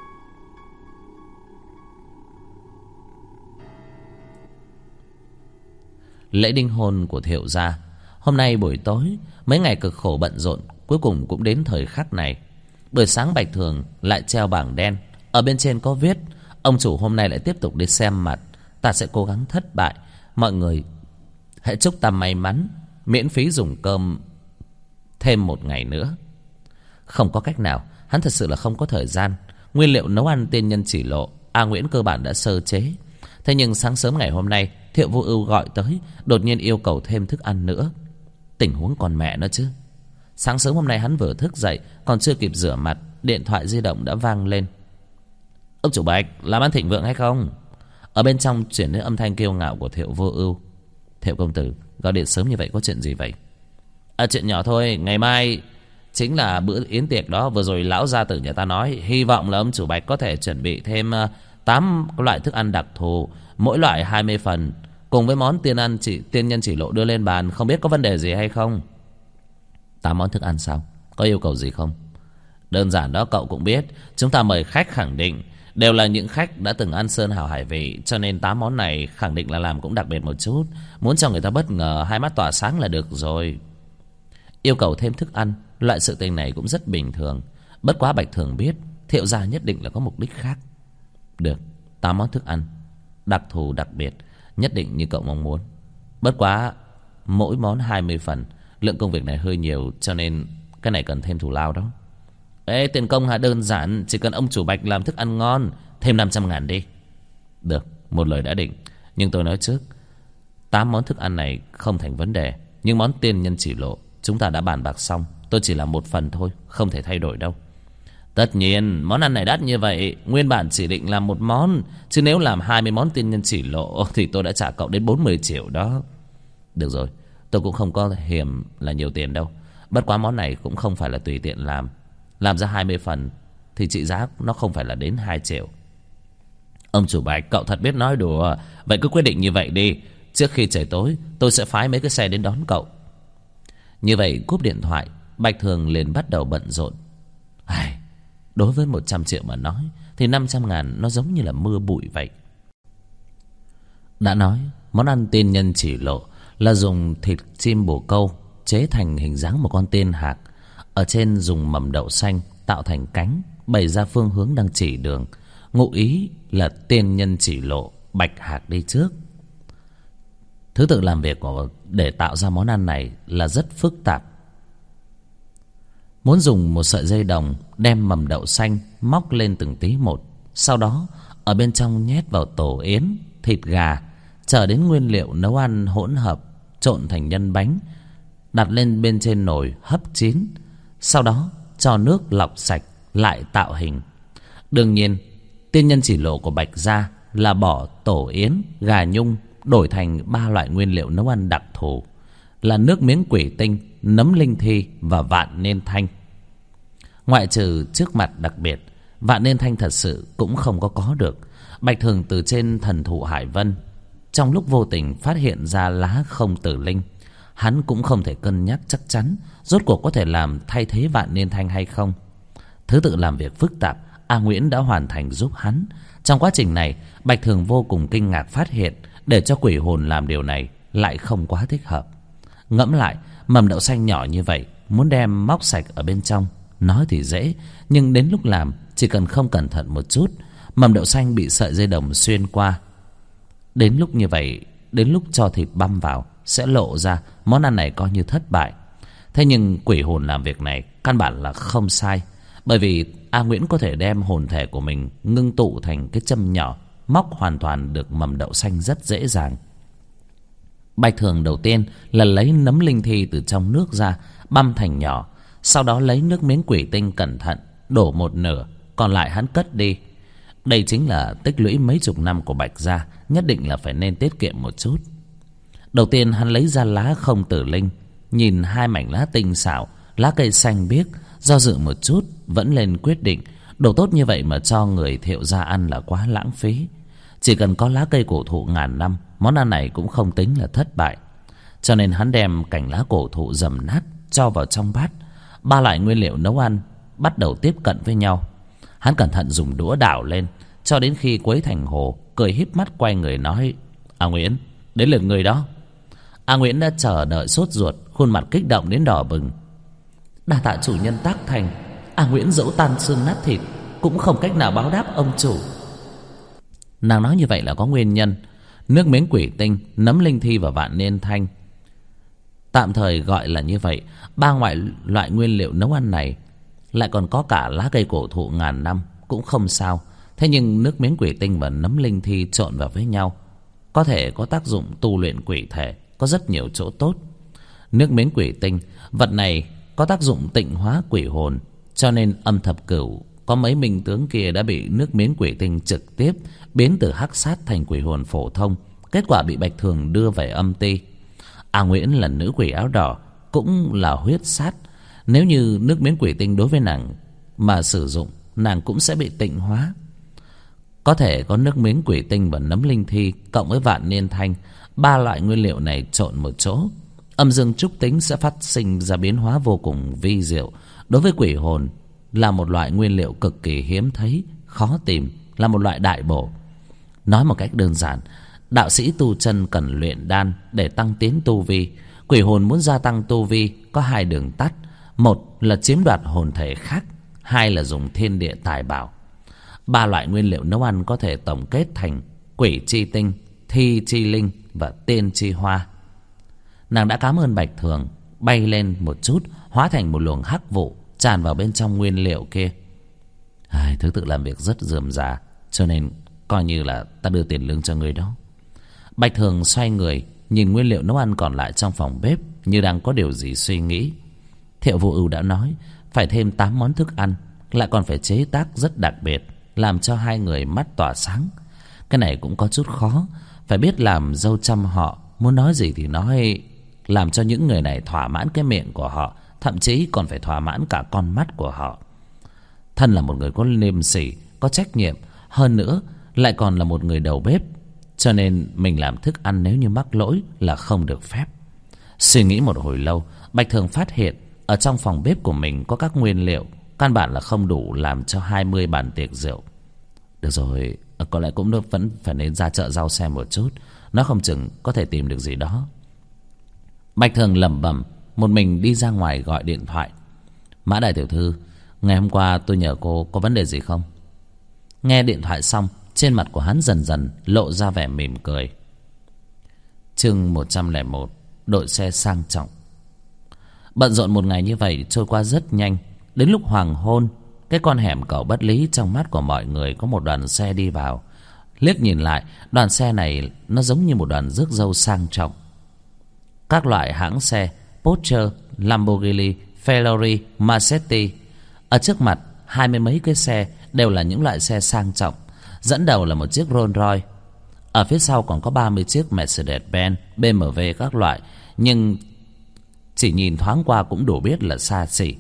Lễ đính hôn của Thiệu gia hôm nay buổi tối, mấy ngày cực khổ bận rộn cuối cùng cũng đến thời khắc này. Buổi sáng Bạch Thường lại treo bảng đen, ở bên trên có viết: ông chủ hôm nay lại tiếp tục đi xem mặt, ta sẽ cố gắng thất bại, mọi người hãy chúc ta may mắn, miễn phí dùng cơm thêm một ngày nữa. Không có cách nào, hắn thật sự là không có thời gian. Nguyên liệu nấu ăn tiên nhân chỉ lộ, A Nguyễn cơ bản đã sơ chế. Thế nhưng sáng sớm ngày hôm nay, Thiệu Vô Ưu gọi tới, đột nhiên yêu cầu thêm thức ăn nữa. Tình huống còn mẹ nó chứ. Sáng sớm hôm nay hắn vừa thức dậy, còn chưa kịp rửa mặt, điện thoại di động đã vang lên. Ông chủ Bạch, làm ăn thịnh vượng hay không? Ở bên trong chuyển đến âm thanh kiêu ngạo của Thiệu Vô Ưu. Thiệu công tử, gọi điện sớm như vậy có chuyện gì vậy? Chuyện nhỏ thôi, ngày mai chính là bữa yến tiệc đó. Vừa rồi lão gia tử nhà ta nói, hy vọng là ông chủ Bạch có thể chuẩn bị thêm 8 loại thức ăn đặc thù, mỗi loại 20 phần, cùng với món tiên nhân chỉ lộ đưa lên bàn. Không biết có vấn đề gì hay không? 8 món thức ăn sao? Có yêu cầu gì không? Đơn giản đó, cậu cũng biết, chúng ta mời khách khẳng định đều là những khách đã từng ăn sơn hào hải vị, cho nên 8 món này khẳng định là làm cũng đặc biệt một chút. Muốn cho người ta bất ngờ, hai mắt tỏa sáng là được rồi. Yêu cầu thêm thức ăn, loại sự tình này cũng rất bình thường. Bất quá Bạch Thường biết Thiệu gia nhất định là có mục đích khác. Được, 8 món thức ăn đặc thù đặc biệt, nhất định như cậu mong muốn. Bất quá mỗi món 20 phần, lượng công việc này hơi nhiều, cho nên cái này cần thêm thù lao đó. Ê, tiền công hả? Đơn giản, chỉ cần ông chủ Bạch làm thức ăn ngon, thêm 500.000 đi. Được, một lời đã định. Nhưng tôi nói trước, 8 món thức ăn này không thành vấn đề. Nhưng món tiên nhân chỉ lộ chúng ta đã bàn bạc xong, tôi chỉ làm một phần thôi, không thể thay đổi đâu. Tất nhiên, món ăn này đắt như vậy, nguyên bản chỉ định làm một món, chứ nếu làm 20 món tiên nhân chỉ lộ thì tôi đã trả cậu đến 40 triệu đó. Được rồi, tôi cũng không có hiểm là nhiều tiền đâu. Bất quá món này cũng không phải là tùy tiện làm. Làm ra 20 phần thì trị giá nó không phải là đến 2 triệu. Ông chủ Bạch, cậu thật biết nói đùa. Vậy cứ quyết định như vậy đi. Trước khi trời tối tôi sẽ phái mấy cái xe đến đón cậu. Như vậy cúp điện thoại, Bạch Thường liền bắt đầu bận rộn. Đối với 100 triệu mà nói thì 500.000 nó giống như là mưa bụi vậy. Đã nói món ăn tiên nhân chỉ lộ là dùng thịt chim bồ câu chế thành hình dáng một con tiên hạc, ở trên dùng mầm đậu xanh tạo thành cánh, bày ra phương hướng đang chỉ đường. Ngụ ý là tiên nhân chỉ lộ, Bạch Hạc đi trước. Thứ tự làm việc để tạo ra món ăn này là rất phức tạp. Muốn dùng một sợi dây đồng đem mầm đậu xanh móc lên từng tí một, sau đó ở bên trong nhét vào tổ yến, thịt gà, chờ đến nguyên liệu nấu ăn hỗn hợp trộn thành nhân bánh, đặt lên bên trên nồi hấp chín, sau đó cho nước lọc sạch lại tạo hình. Đương nhiên tiên nhân chỉ lộ của Bạch gia là bỏ tổ yến, gà nhung, đổi thành 3 loại nguyên liệu nấu ăn đặc thù là nước miếng quỷ tinh, nấm linh thi và vạn niên thanh. Ngoại trừ trước mặt đặc biệt, vạn niên thanh thật sự cũng không có được. Bạch Thường từ trên thần thụ Hải Vân trong lúc vô tình phát hiện ra lá không tử linh. Hắn cũng không thể cân nhắc chắc chắn rốt cuộc có thể làm thay thế vạn niên thanh hay không. Thứ tự làm việc phức tạp A Nguyễn đã hoàn thành giúp hắn. Trong quá trình này, Bạch Thường vô cùng kinh ngạc phát hiện để cho quỷ hồn làm điều này lại không quá thích hợp. Ngẫm lại, mầm đậu xanh nhỏ như vậy, muốn đem móc sạch ở bên trong nói thì dễ, nhưng đến lúc làm chỉ cần không cẩn thận một chút, mầm đậu xanh bị sợi dây đồng xuyên qua. Đến lúc như vậy, đến lúc cho thịt băm vào sẽ lộ ra, món ăn này coi như thất bại. Thế nhưng quỷ hồn làm việc này căn bản là không sai, bởi vì A Nguyễn có thể đem hồn thể của mình ngưng tụ thành cái châm nhỏ, móc hoàn toàn được mầm đậu xanh rất dễ dàng. Bạch Thường đầu tiên là lấy nấm linh thi từ trong nước ra, băm thành nhỏ, sau đó lấy nước miếng quỷ tinh cẩn thận đổ một nửa, còn lại hắn cất đi. Đây chính là tích lũy mấy chục năm của Bạch gia, nhất định là phải nên tiết kiệm một chút. Đầu tiên hắn lấy ra lá không tử linh, nhìn 2 mảnh lá tinh xảo, lá cây xanh biếc, do dự một chút vẫn lên quyết định. Đồ tốt như vậy mà cho người Thiệu gia ăn là quá lãng phí. Chỉ cần có lá cây cổ thụ ngàn năm, món ăn này cũng không tính là thất bại. Cho nên hắn đem cành lá cổ thụ dầm nát cho vào trong bát. 3 loại nguyên liệu nấu ăn bắt đầu tiếp cận với nhau. Hắn cẩn thận dùng đũa đảo lên cho đến khi quấy thành hồ, cười híp mắt quay người nói: A Nguyễn, đến lượt người đó. A Nguyễn đã chờ đợi sốt ruột, khuôn mặt kích động đến đỏ bừng. Đa tạ chủ nhân tác thành, A Nguyễn dẫu tan xương nát thịt cũng không cách nào báo đáp ông chủ. Nàng nói như vậy là có nguyên nhân. Nước miếng quỷ tinh, nấm linh thi và vạn niên thanh, tạm thời gọi là như vậy, 3 loại nguyên liệu nấu ăn này lại còn có cả lá cây cổ thụ ngàn năm cũng không sao. Thế nhưng nước miếng quỷ tinh và nấm linh thi trộn vào với nhau có thể có tác dụng tu luyện quỷ thể, có rất nhiều chỗ tốt. Nước miếng quỷ tinh, vật này có tác dụng tịnh hóa quỷ hồn, cho nên Âm Thập Cửu có mấy minh tướng kia đã bị nước miếng quỷ tinh trực tiếp biến từ hắc sát thành quỷ hồn phổ thông, kết quả bị Bạch Thường đưa về âm ti. A Nguyễn là nữ quỷ áo đỏ, cũng là huyết sát. Nếu như nước miếng quỷ tinh đối với nàng mà sử dụng, nàng cũng sẽ bị tịnh hóa. Có thể có nước miếng quỷ tinh và nấm linh thi cộng với vạn niên thanh, 3 loại nguyên liệu này trộn một chỗ, âm dương trúc tính sẽ phát sinh ra biến hóa vô cùng vi diệu. Đối với quỷ hồn là một loại nguyên liệu cực kỳ hiếm thấy, khó tìm, là một loại đại bổ. Nói một cách đơn giản, đạo sĩ tu chân cần luyện đan để tăng tiến tu vi. Quỷ hồn muốn gia tăng tu vi có hai đường tắt: một là chiếm đoạt hồn thể khác, hai là dùng thiên địa tài bảo. Ba loại nguyên liệu nấu ăn có thể tổng kết thành quỷ chi tinh, thi chi linh và tiên chi hoa. Nàng đã cảm ơn Bạch Thường, bay lên một chút, hóa thành một luồng hắc vụ tràn vào bên trong nguyên liệu kia. Thứ tự làm việc rất rườm rà, cho nên coi như là ta đưa tiền lương cho người đó. Bạch Thường xoay người nhìn nguyên liệu nấu ăn còn lại trong phòng bếp, như đang có điều gì suy nghĩ. Thiệu Vô Ưu đã nói phải thêm 8 món thức ăn, lại còn phải chế tác rất đặc biệt, làm cho hai người mắt tỏa sáng. Cái này cũng có chút khó, phải biết làm dâu trăm họ, muốn nói gì thì nói, làm cho những người này thỏa mãn cái miệng của họ, thậm chí còn phải thỏa mãn cả con mắt của họ. Thân là một người có liêm sỉ, có trách nhiệm, hơn nữa lại còn là một người đầu bếp, cho nên mình làm thức ăn nếu như mắc lỗi là không được phép. Suy nghĩ một hồi lâu, Bạch Thường phát hiện ở trong phòng bếp của mình có các nguyên liệu căn bản là không đủ làm cho 20 bàn tiệc rượu. Được rồi, có lẽ cũng vẫn phải nên ra chợ rau xem một chút, nó không chừng có thể tìm được gì đó. Bạch Thường lẩm bẩm, một mình đi ra ngoài gọi điện thoại. Mã đại tiểu thư, ngày hôm qua tôi nhờ cô có vấn đề gì không? Nghe điện thoại xong, trên mặt của hắn dần dần lộ ra vẻ mỉm cười. Chương 101, đội xe sang trọng. Bận rộn một ngày như vậy trôi qua rất nhanh. Đến lúc hoàng hôn, cái con hẻm Cầu Bất Lý trong mắt của mọi người có một đoàn xe đi vào. Liếc nhìn lại, đoàn xe này nó giống như một đoàn rước dâu sang trọng. Các loại hãng xe Porsche, Lamborghini, Ferrari, Maserati. Ở trước mặt 20 mấy cái xe đều là những loại xe sang trọng. Dẫn đầu là một chiếc Rolls Royce. Ở phía sau còn có 30 chiếc Mercedes-Benz, BMW các loại, nhưng chỉ nhìn thoáng qua cũng đủ biết là xa xỉ.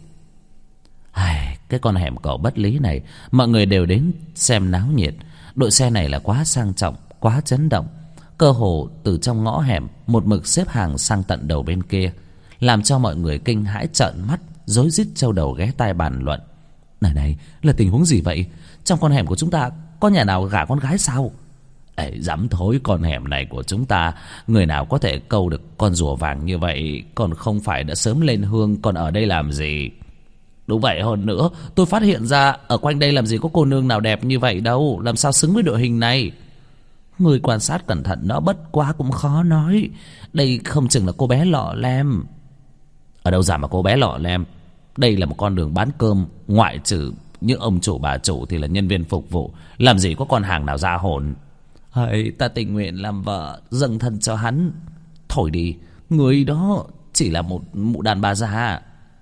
Cái con hẻm Cầu Bất Lý này, mọi người đều đến xem náo nhiệt. Đội xe này là quá sang trọng, quá chấn động. Cơ hồ từ trong ngõ hẻm một mực xếp hàng sang tận đầu bên kia, làm cho mọi người kinh hãi trợn mắt, rối rít châu đầu ghé tai bàn luận. Này, là tình huống gì vậy? Trong con hẻm của chúng ta có nhà nào gả con gái sao? Dám thối, con hẻm này của chúng ta người nào có thể câu được con rùa vàng như vậy, còn không phải đã sớm lên hương, còn ở đây làm gì? Đúng vậy, hơn nữa tôi phát hiện ra ở quanh đây làm gì có cô nương nào đẹp như vậy đâu, làm sao xứng với đội hình này? Người quan sát cẩn thận nó, bất quá cũng khó nói. Đây không chừng là cô bé Lọ Lem. Ở đâu ra mà cô bé Lọ Lem? Đây là một con đường bán cơm, ngoại trừ những ông chủ bà chủ thì là nhân viên phục vụ, làm gì có con hàng nào ra hồn. Ta tình nguyện làm vợ, dâng thân cho hắn. Thôi đi, người đó chỉ là một mụ đàn bà già.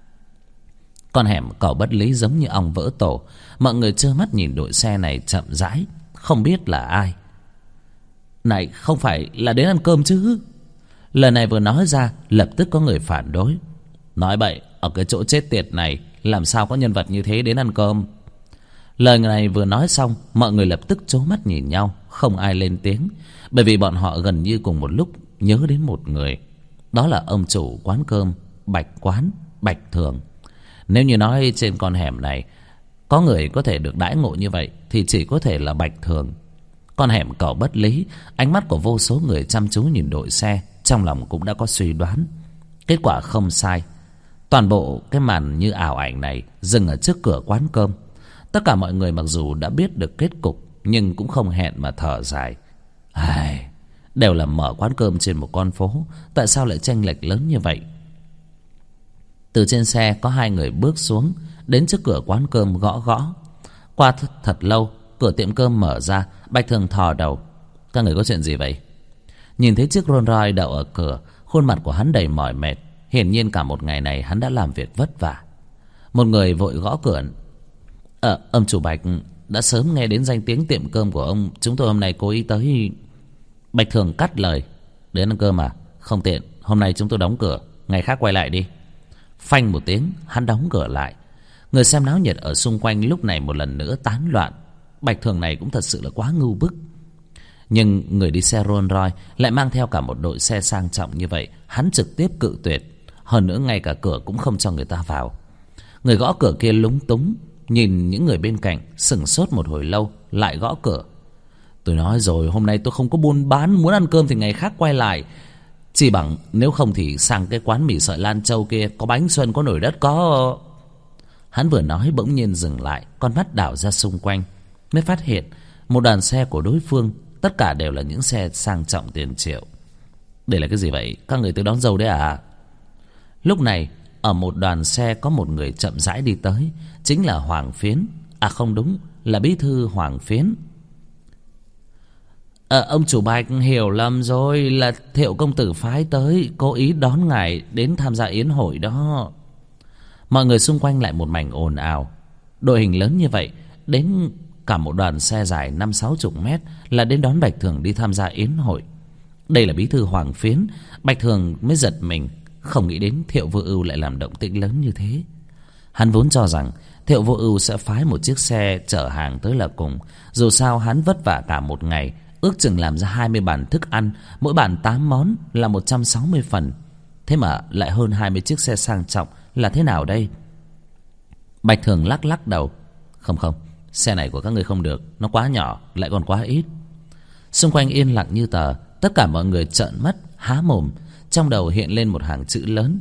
Con hẻm Cầu Bất Lý giống như ong vỡ tổ. Mọi người trơ mắt nhìn đội xe này chậm rãi, không biết là ai. Này, không phải là đến ăn cơm chứ? Lời này vừa nói ra, lập tức có người phản đối. Nói bậy, ở cái chỗ chết tiệt này làm sao có nhân vật như thế đến ăn cơm? Lời này vừa nói xong, mọi người lập tức trố mắt nhìn nhau, không ai lên tiếng, bởi vì bọn họ gần như cùng một lúc nhớ đến một người. Đó là ông chủ quán cơm Bạch Thường. Nếu như nói trên con hẻm này có người có thể được đãi ngộ như vậy thì chỉ có thể là Bạch Thường. Con hẻm Cầu Bất Lý, ánh mắt của vô số người chăm chú nhìn đội xe, trong lòng cũng đã có suy đoán. Kết quả không sai. Toàn bộ cái màn như ảo ảnh này dừng ở trước cửa quán cơm. Tất cả mọi người mặc dù đã biết được kết cục, nhưng cũng không hẹn mà thở dài. Đều là mở quán cơm trên một con phố, tại sao lại chênh lệch lớn như vậy? Từ trên xe có hai người bước xuống, đến trước cửa quán cơm gõ gõ. Qua thật lâu, cửa tiệm cơm mở ra. Bạch Thường thò đầu. Các người có chuyện gì vậy? Nhìn thấy chiếc Rolls Royce đậu ở cửa, khuôn mặt của hắn đầy mỏi mệt. Hiển nhiên cả một ngày này hắn đã làm việc vất vả. Một người vội gõ cửa. Ông chủ Bạch, đã sớm nghe đến danh tiếng tiệm cơm của ông, chúng tôi hôm nay cố ý tới. Bạch Thường cắt lời. Đến ăn cơm à? Không tiện, hôm nay chúng tôi đóng cửa, ngày khác quay lại đi. Phanh một tiếng, hắn đóng cửa lại. Người xem náo nhiệt ở xung quanh lúc này một lần nữa tán loạn. Bạch Thường này cũng thật sự là quá ngưu bức. Nhưng người đi xe Rolls Royce lại mang theo cả một đội xe sang trọng như vậy, hắn trực tiếp cự tuyệt. Hơn nữa ngay cả cửa cũng không cho người ta vào. Người gõ cửa kia lúng túng, nhìn những người bên cạnh, sửng sốt một hồi lâu, lại gõ cửa. Tôi nói rồi, hôm nay tôi không có buôn bán, muốn ăn cơm thì ngày khác quay lại. Chỉ bằng nếu không thì sang cái quán mì sợi Lan Châu kia, có bánh xuân, có nồi đất, có... Hắn vừa nói bỗng nhiên dừng lại, con mắt đảo ra xung quanh, mới phát hiện một đoàn xe của đối phương, tất cả đều là những xe sang trọng tiền triệu. Đây là cái gì vậy? Các người tới đón dâu đấy à? Lúc này ở một đoàn xe có một người chậm rãi đi tới, chính là Hoàng Phiến. À không đúng, là bí thư Hoàng Phiến. Ông chủ Bạch hiểu lầm rồi, là Thiệu công tử phái tới, cố ý đón ngài đến tham gia yến hội đó. Mọi người xung quanh lại một mảnh ồn ào. Đội hình lớn như vậy, đến cả một đoàn xe dài 50-60 mét là đến đón Bạch Thường đi tham gia yến hội. Đây là bí thư Hoàng Phiến. Bạch Thường mới giật mình, không nghĩ đến Thiệu Vô Ưu lại làm động tĩnh lớn như thế. Hắn vốn cho rằng Thiệu Vô Ưu sẽ phái một chiếc xe chở hàng tới là cùng. Dù sao hắn vất vả cả một ngày, ước chừng làm ra 20 bàn thức ăn, mỗi bàn 8 món là 160 phần. Thế mà lại hơn 20 chiếc xe sang trọng, là thế nào đây? Bạch Thường lắc lắc đầu. Không, xe này của các ngươi không được, nó quá nhỏ, lại còn quá ít. Xung quanh yên lặng như tờ. Tất cả mọi người trợn mắt há mồm, trong đầu hiện lên một hàng chữ lớn.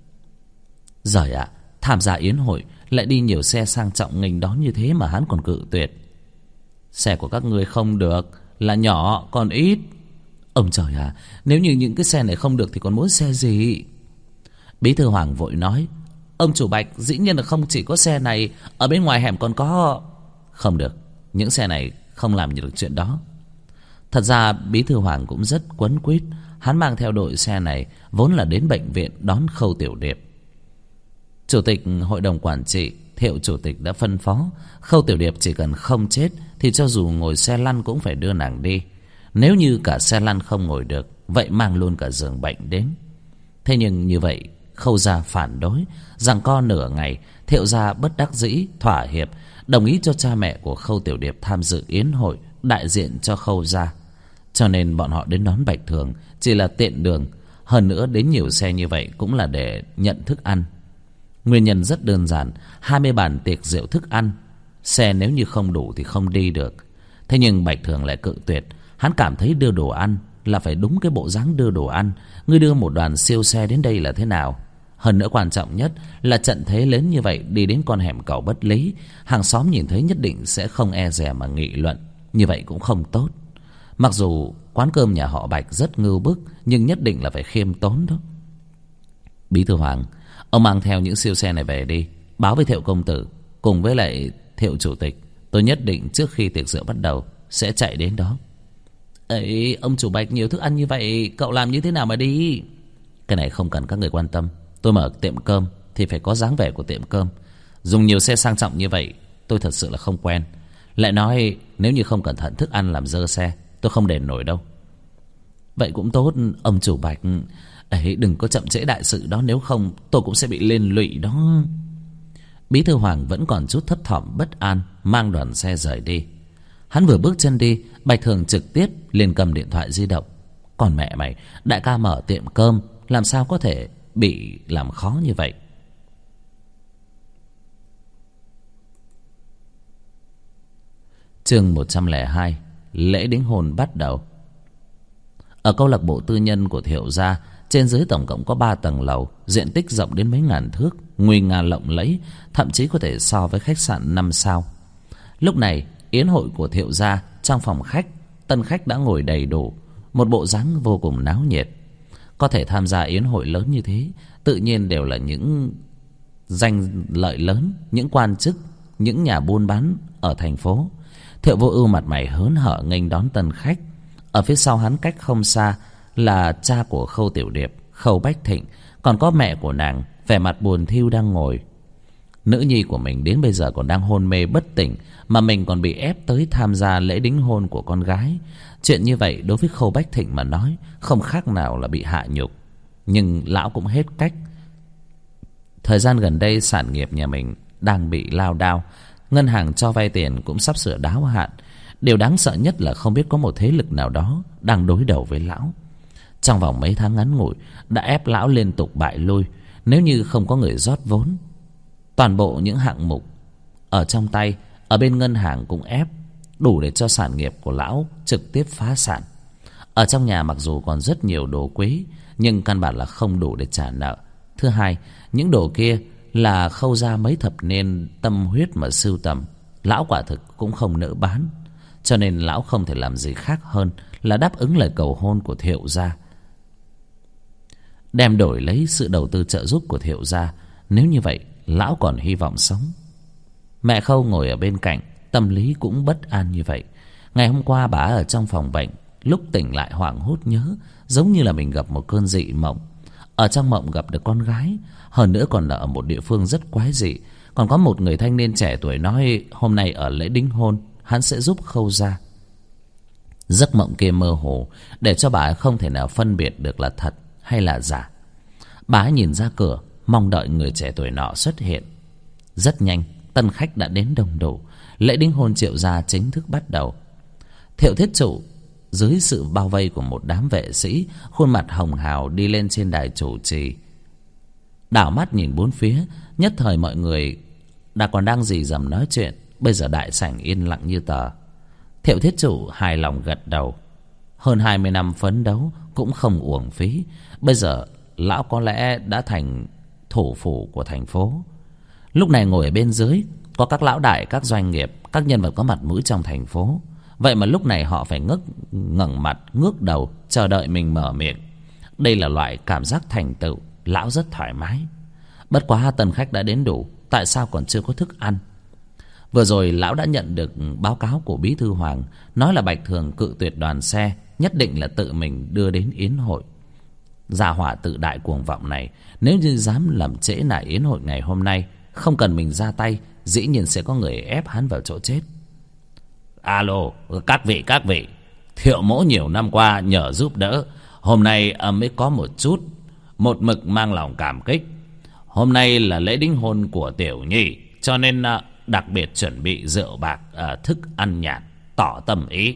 Giời ạ, tham gia yến hội lại đi nhiều xe sang trọng nghênh đón như thế mà hắn còn cự tuyệt. Xe của các ngươi không được, là nhỏ còn ít. Ông trời à, nếu như những cái xe này không được thì còn muốn xe gì? Bí thư Hoàng vội nói. Ông chủ Bạch, dĩ nhiên là không chỉ có xe này, ở bên ngoài hẻm còn có... Không được, những xe này không làm được chuyện đó. Thật ra bí thư Hoàng cũng rất quấn quýt. Hắn mang theo đội xe này vốn là đến bệnh viện đón Khâu Tiểu Điệp. Chủ tịch hội đồng quản trị Thiệu chủ tịch đã phân phó Khâu Tiểu Điệp chỉ cần không chết thì cho dù ngồi xe lăn cũng phải đưa nàng đi. Nếu như cả xe lăn không ngồi được, vậy mang luôn cả giường bệnh đến. Thế nhưng như vậy Khâu gia phản đối, giằng co nửa ngày, Thiệu gia bất đắc dĩ thỏa hiệp, đồng ý cho cha mẹ của Khâu Tiểu Điệp tham dự yến hội đại diện cho Khâu gia. Cho nên bọn họ đến đón Bạch Thường chỉ là tiện đường. Hơn nữa đến nhiều xe như vậy cũng là để nhận thức ăn. Nguyên nhân rất đơn giản, 20 bàn tiệc rượu thức ăn, xe nếu như không đủ thì không đi được. Thế nhưng Bạch Thường lại cự tuyệt. Hắn cảm thấy đưa đồ ăn là phải đúng cái bộ dáng đưa đồ ăn. Ngươi đưa một đoàn siêu xe đến đây là thế nào? Hơn nữa quan trọng nhất là trận thế lớn như vậy đi đến con hẻm cầu Bất Lý, hàng xóm nhìn thấy nhất định sẽ không e dè mà nghị luận. Như vậy cũng không tốt. Mặc dù quán cơm nhà họ Bạch rất ngưu bức, nhưng nhất định là phải khiêm tốn đó. Bí thư Hoàng, ông mang theo những siêu xe này về đi, báo với Thiệu công tử cùng với lại Thiệu chủ tịch. Tôi nhất định trước khi tiệc rượu bắt đầu sẽ chạy đến đó. Ấy, ông chủ Bạch nhiều thức ăn như vậy, cậu làm như thế nào mà đi? Cái này không cần các người quan tâm. Tôi mở tiệm cơm thì phải có dáng vẻ của tiệm cơm. Dùng nhiều xe sang trọng như vậy tôi thật sự là không quen. Lại nói nếu như không cẩn thận thức ăn làm dơ xe, tôi không đền nổi đâu. Vậy cũng tốt, ông chủ Bạch ấy, đừng có chậm trễ đại sự đó, nếu không tôi cũng sẽ bị liên lụy đó. Bí thư Hoàng vẫn còn chút thấp thỏm bất an, mang đoàn xe rời đi. Hắn vừa bước chân đi, Bạch Thường trực tiếp liền cầm điện thoại di động. Còn mẹ mày, đại ca mở tiệm cơm, làm sao có thể bị làm khó như vậy? Chương 102, lễ đính hôn bắt đầu. Ở câu lạc bộ tư nhân của Thiệu gia, trên dưới tổng cộng có 3 tầng lầu, diện tích rộng đến mấy ngàn thước, nguy nga lộng lẫy, thậm chí có thể so với khách sạn 5 sao. Lúc này yến hội của Thiệu gia, trong phòng khách, tân khách đã ngồi đầy đủ, một bộ dáng vô cùng náo nhiệt. Có thể tham gia yến hội lớn như thế, tự nhiên đều là những danh lợi lớn, những quan chức, những nhà buôn bán ở thành phố. Thiệu Vô Ưu mặt mày hớn hở nghênh đón tân khách. Ở phía sau hắn cách không xa là cha của Khâu Tiểu Điệp, Khâu Bách Thịnh, còn có mẹ của nàng, vẻ mặt buồn thiu đang ngồi. Nữ nhi của mình đến bây giờ còn đang hôn mê bất tỉnh, mà mình còn bị ép tới tham gia lễ đính hôn của con gái. Chuyện như vậy đối với Khâu Bách Thịnh mà nói không khác nào là bị hạ nhục. Nhưng lão cũng hết cách. Thời gian gần đây sản nghiệp nhà mình đang bị lao đao, ngân hàng cho vay tiền cũng sắp sửa đáo hạn. Điều đáng sợ nhất là không biết có một thế lực nào đó đang đối đầu với lão. Trong vòng mấy tháng ngắn ngủi đã ép lão liên tục bại lui. Nếu như không có người rót vốn, toàn bộ những hạng mục ở trong tay, ở bên ngân hàng cũng ép, đủ để cho sản nghiệp của lão trực tiếp phá sản. Ở trong nhà mặc dù còn rất nhiều đồ quý, nhưng căn bản là không đủ để trả nợ. Thứ hai, những đồ kia là Khâu gia mấy thập niên tâm huyết mà sưu tầm, lão quả thực cũng không nỡ bán. Cho nên lão không thể làm gì khác hơn là đáp ứng lời cầu hôn của Thiệu gia, đem đổi lấy sự đầu tư trợ giúp của Thiệu gia. Nếu như vậy, lão còn hy vọng sống. Mẹ Khâu ngồi ở bên cạnh, tâm lý cũng bất an như vậy. Ngày hôm qua bà ở trong phòng bệnh, lúc tỉnh lại hoảng hốt nhớ, giống như là mình gặp một cơn dị mộng. Ở trong mộng gặp được con gái, hơn nữa còn ở một địa phương rất quái dị. Còn có một người thanh niên trẻ tuổi nói hôm nay ở lễ đính hôn, hắn sẽ giúp Khâu gia. Giấc mộng kia mơ hồ, để cho bà không thể nào phân biệt được là thật hay là giả. Bà nhìn ra cửa, mong đợi người trẻ tuổi nọ xuất hiện. Rất nhanh, tân khách đã đến đông đủ. Lễ đính hôn Triệu gia chính thức bắt đầu. Thiệu Thiết Trụ dưới sự bao vây của một đám vệ sĩ, khuôn mặt hồng hào đi lên trên đài chủ trì. Đảo mắt nhìn bốn phía, nhất thời mọi người còn đang rì rầm nói chuyện. Bây giờ đại sảnh yên lặng như tờ. Thiệu Thiết Trụ hài lòng gật đầu. Hơn 20 năm phấn đấu cũng không uổng phí. Bây giờ lão có lẽ đã thành thủ phủ của thành phố. Lúc này ngồi ở bên dưới có các lão đại, các doanh nghiệp, các nhân vật có mặt mũi trong thành phố. Vậy mà lúc này họ phải ngẩng mặt ngước đầu chờ đợi mình mở miệng. Đây là loại cảm giác thành tựu, lão rất thoải mái. Bất quá tân khách đã đến đủ, tại sao còn chưa có thức ăn? Vừa rồi lão đã nhận được báo cáo của Bí thư Hoàng, nói là Bạch Thường cự tuyệt đoàn xe, nhất định là tự mình đưa đến yến hội. Gia hỏa tự đại cuồng vọng này, nếu như dám làm trễ nải yến hội ngày hôm nay, không cần mình ra tay, dĩ nhiên sẽ có người ép hắn vào chỗ chết. Alo, các vị, Thiệu mỗ nhiều năm qua nhờ giúp đỡ, hôm nay mới có một mực mang lòng cảm kích. Hôm nay là lễ đính hôn của Tiểu Nhi, cho nên đặc biệt chuẩn bị rượu bạc, thức ăn nhạt, tỏ tâm ý.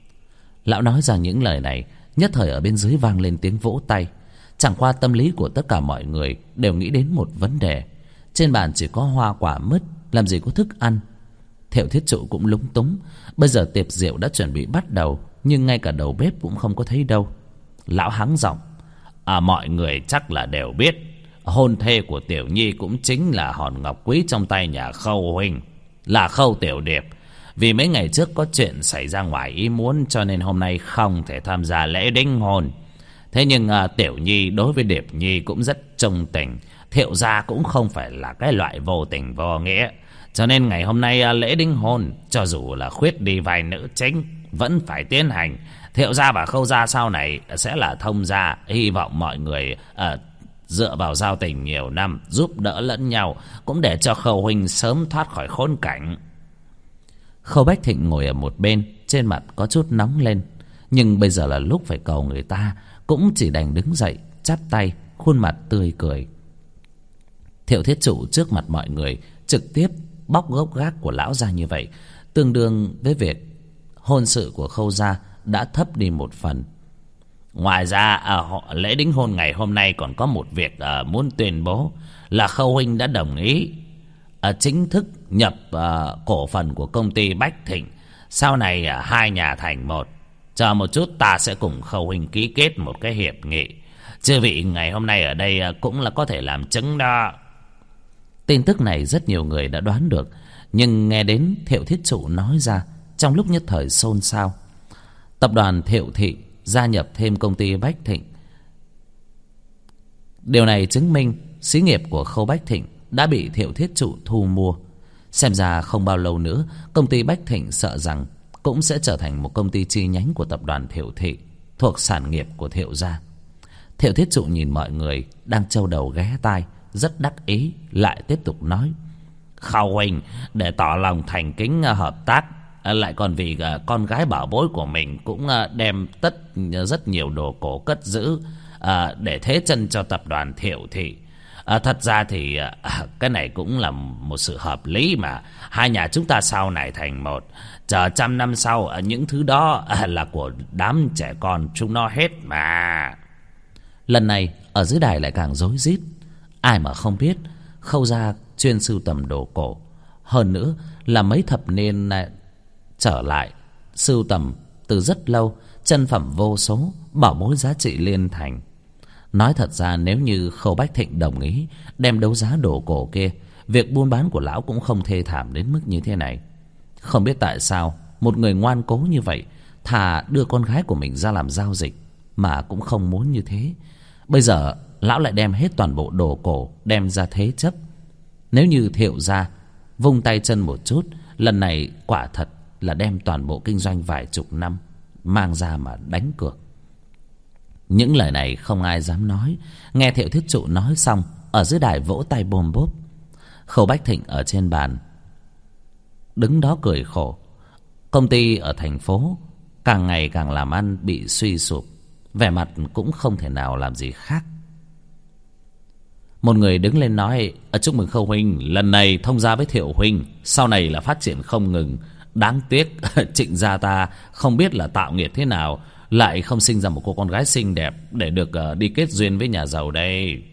Lão nói ra những lời này, nhất thời ở bên dưới vang lên tiếng vỗ tay. Chẳng qua tâm lý của tất cả mọi người đều nghĩ đến một vấn đề. Trên bàn chỉ có hoa quả mứt, làm gì có thức ăn. Thiệu Thiết Trụ cũng lúng túng. Bây giờ tiệc rượu đã chuẩn bị bắt đầu, nhưng ngay cả đầu bếp cũng không có thấy đâu. Lão hắng giọng: mọi người chắc là đều biết, hôn thê của Tiểu Nhi cũng chính là hòn ngọc quý trong tay nhà Khâu huynh, là Khâu Tiểu Điệp. Vì mấy ngày trước có chuyện xảy ra ngoài ý muốn, cho nên hôm nay không thể tham gia lễ đính hôn. Thế nhưng Tiểu Nhi đối với Điệp Nhi cũng rất trung tình. Thiệu gia cũng không phải là cái loại vô tình vô nghĩa, cho nên ngày hôm nay lễ đính hôn, cho dù là khuyết đi vài nữ chính, vẫn phải tiến hành. Thiệu gia và Khâu gia sau này sẽ là thông gia. Hy vọng mọi người dựa vào giao tình nhiều năm, giúp đỡ lẫn nhau, cũng để cho Khâu huynh sớm thoát khỏi khốn cảnh. Khâu Bách Thịnh ngồi ở một bên, trên mặt có chút nóng lên. Nhưng bây giờ là lúc phải cầu người ta, cũng chỉ đành đứng dậy, chắp tay, khuôn mặt tươi cười. Thiệu Thiết Trụ trước mặt mọi người trực tiếp bóc gốc gác của lão ra như vậy, tương đương với việc hôn sự của Khâu gia đã thấp đi một phần. Ngoài ra lễ đính hôn ngày hôm nay còn có một việc muốn tuyên bố, là Khâu huynh đã đồng ý chính thức nhập cổ phần của công ty Bách Thịnh. Sau này hai nhà thành một. Chờ một chút, ta sẽ cùng Khâu huynh ký kết một cái hiệp nghị. Chư vị ngày hôm nay ở đây cũng là có thể làm chứng đó. Tin tức này rất nhiều người đã đoán được, nhưng nghe đến Thiệu Thiết Trụ nói ra, trong lúc nhất thời xôn xao. Tập đoàn Thiệu Thị gia nhập thêm công ty Bách Thịnh. Điều này chứng minh xí nghiệp của Khâu Bách Thịnh đã bị Thiệu Thiết Trụ thu mua. Xem ra không bao lâu nữa, công ty Bách Thịnh sợ rằng cũng sẽ trở thành một công ty chi nhánh của tập đoàn Thiệu Thị, thuộc sản nghiệp của Thiệu gia. Thiệu Thiết Trụ nhìn mọi người đang trâu đầu ghé tai, rất đắc ý, lại tiếp tục nói: Khâu huynh, để tỏ lòng thành kính hợp tác, lại còn vì con gái bảo bối của mình cũng đem rất nhiều đồ cổ cất giữ, để thế chân cho tập đoàn Thiệu Thị. Thật ra thì cái này cũng là một sự hợp lý mà. Hai nhà chúng ta sau này thành một, chờ 100 năm sau những thứ đó là của đám trẻ con chúng nó hết mà. Lần này ở dưới đài lại càng rối rít. Ai mà không biết Khâu gia chuyên sưu tầm đồ cổ, Hơn nữa là mấy thập niên trở lại sưu tầm từ rất lâu chân phẩm vô số, bảo bối giá trị liên thành. Nói thật ra nếu như Khâu Bách Thịnh đồng ý đem đấu giá đồ cổ kia, việc buôn bán của lão cũng không thê thảm đến mức như thế này. Không biết tại sao một người ngoan cố như vậy thà đưa con gái của mình ra làm giao dịch mà cũng không muốn như thế. Bây giờ lão lại đem hết toàn bộ đồ cổ đem ra thế chấp. Nếu như Thiệu gia vung tay chân một chút, lần này quả thật là đem toàn bộ kinh doanh vài chục năm mang ra mà đánh cược. Những lời này không ai dám nói. Nghe Thiệu Thiết Trụ nói xong, ở dưới đài vỗ tay bôm bốp. Khâu Bách Thịnh ở trên bàn đứng đó cười khổ. Công ty ở thành phố càng ngày càng làm ăn bị suy sụp, vẻ mặt cũng không thể nào làm gì khác. Một người đứng lên nói: chúc mừng Khâu huynh, lần này thông gia với Thiệu huynh, sau này là phát triển không ngừng. Đáng tiếc Trịnh gia ta không biết là tạo nghiệt thế nào, lại không sinh ra một cô con gái xinh đẹp để được đi kết duyên với nhà giàu đây.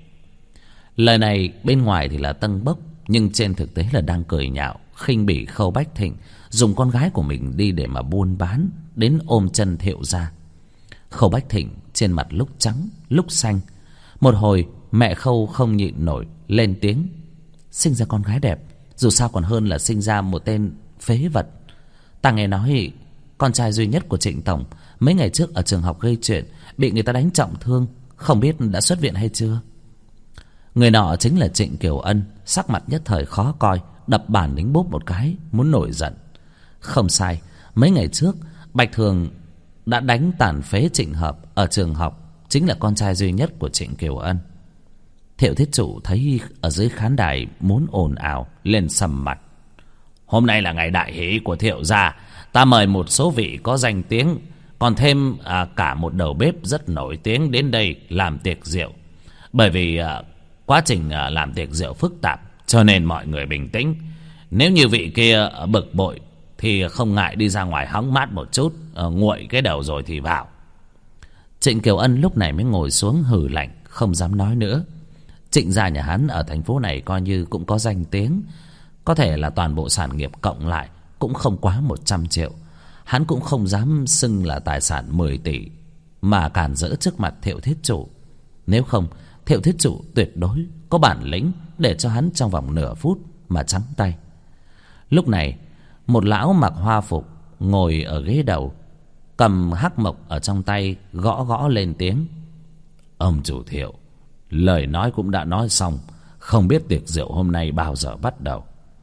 Lời này bên ngoài thì là tâng bốc, nhưng trên thực tế là đang cười nhạo khinh bỉ Khâu Bách Thịnh dùng con gái của mình đi để mà buôn bán, đến ôm chân Thiệu gia. Khâu Bách Thịnh trên mặt lúc trắng lúc xanh. Một hồi mẹ Khâu không nhịn nổi lên tiếng: sinh ra con gái đẹp dù sao còn hơn là sinh ra một tên phế vật. Ta nghe nói con trai duy nhất của Trịnh tổng mấy ngày trước ở trường học gây chuyện, bị người ta đánh trọng thương, không biết đã xuất viện hay chưa. Người nọ chính là Trịnh Kiều Ân, sắc mặt nhất thời khó coi, đập bàn đánh bốp một cái, muốn nổi giận. Không sai, mấy ngày trước Bạch Thường đã đánh tàn phế Trịnh Hợp ở trường học, chính là con trai duy nhất của Trịnh Kiều Ân. Thiệu Thiết Trụ thấy ở dưới khán đài muốn ồn ào, lên sầm mặt. Hôm nay là ngày đại hỷ của Thiệu gia, ta mời một số vị có danh tiếng, còn thêm cả một đầu bếp rất nổi tiếng đến đây làm tiệc rượu. Bởi vì quá trình làm tiệc rượu phức tạp, cho nên mọi người bình tĩnh. Nếu như vị kia bực bội thì không ngại đi ra ngoài hóng mát một chút, nguội cái đầu rồi thì vào. Trịnh Kiều Ân lúc này mới ngồi xuống hừ lạnh, không dám nói nữa. Trịnh gia nhà hắn ở thành phố này coi như cũng có danh tiếng, có thể là toàn bộ sản nghiệp cộng lại cũng không quá 100 triệu. Hắn cũng không dám xưng là tài sản 10 tỷ mà càn rỡ trước mặt Thiệu Thiết Trụ. Nếu không, Thiệu Thiết Trụ tuyệt đối có bản lĩnh để cho hắn trong vòng nửa phút mà trắng tay. Lúc này một lão mặc hoa phục ngồi ở ghế đầu, cầm hắc mộc ở trong tay, gõ gõ lên tiếng: ông chủ Thiệu, lời nói cũng đã nói xong, không biết tiệc rượu hôm nay bao giờ bắt đầu.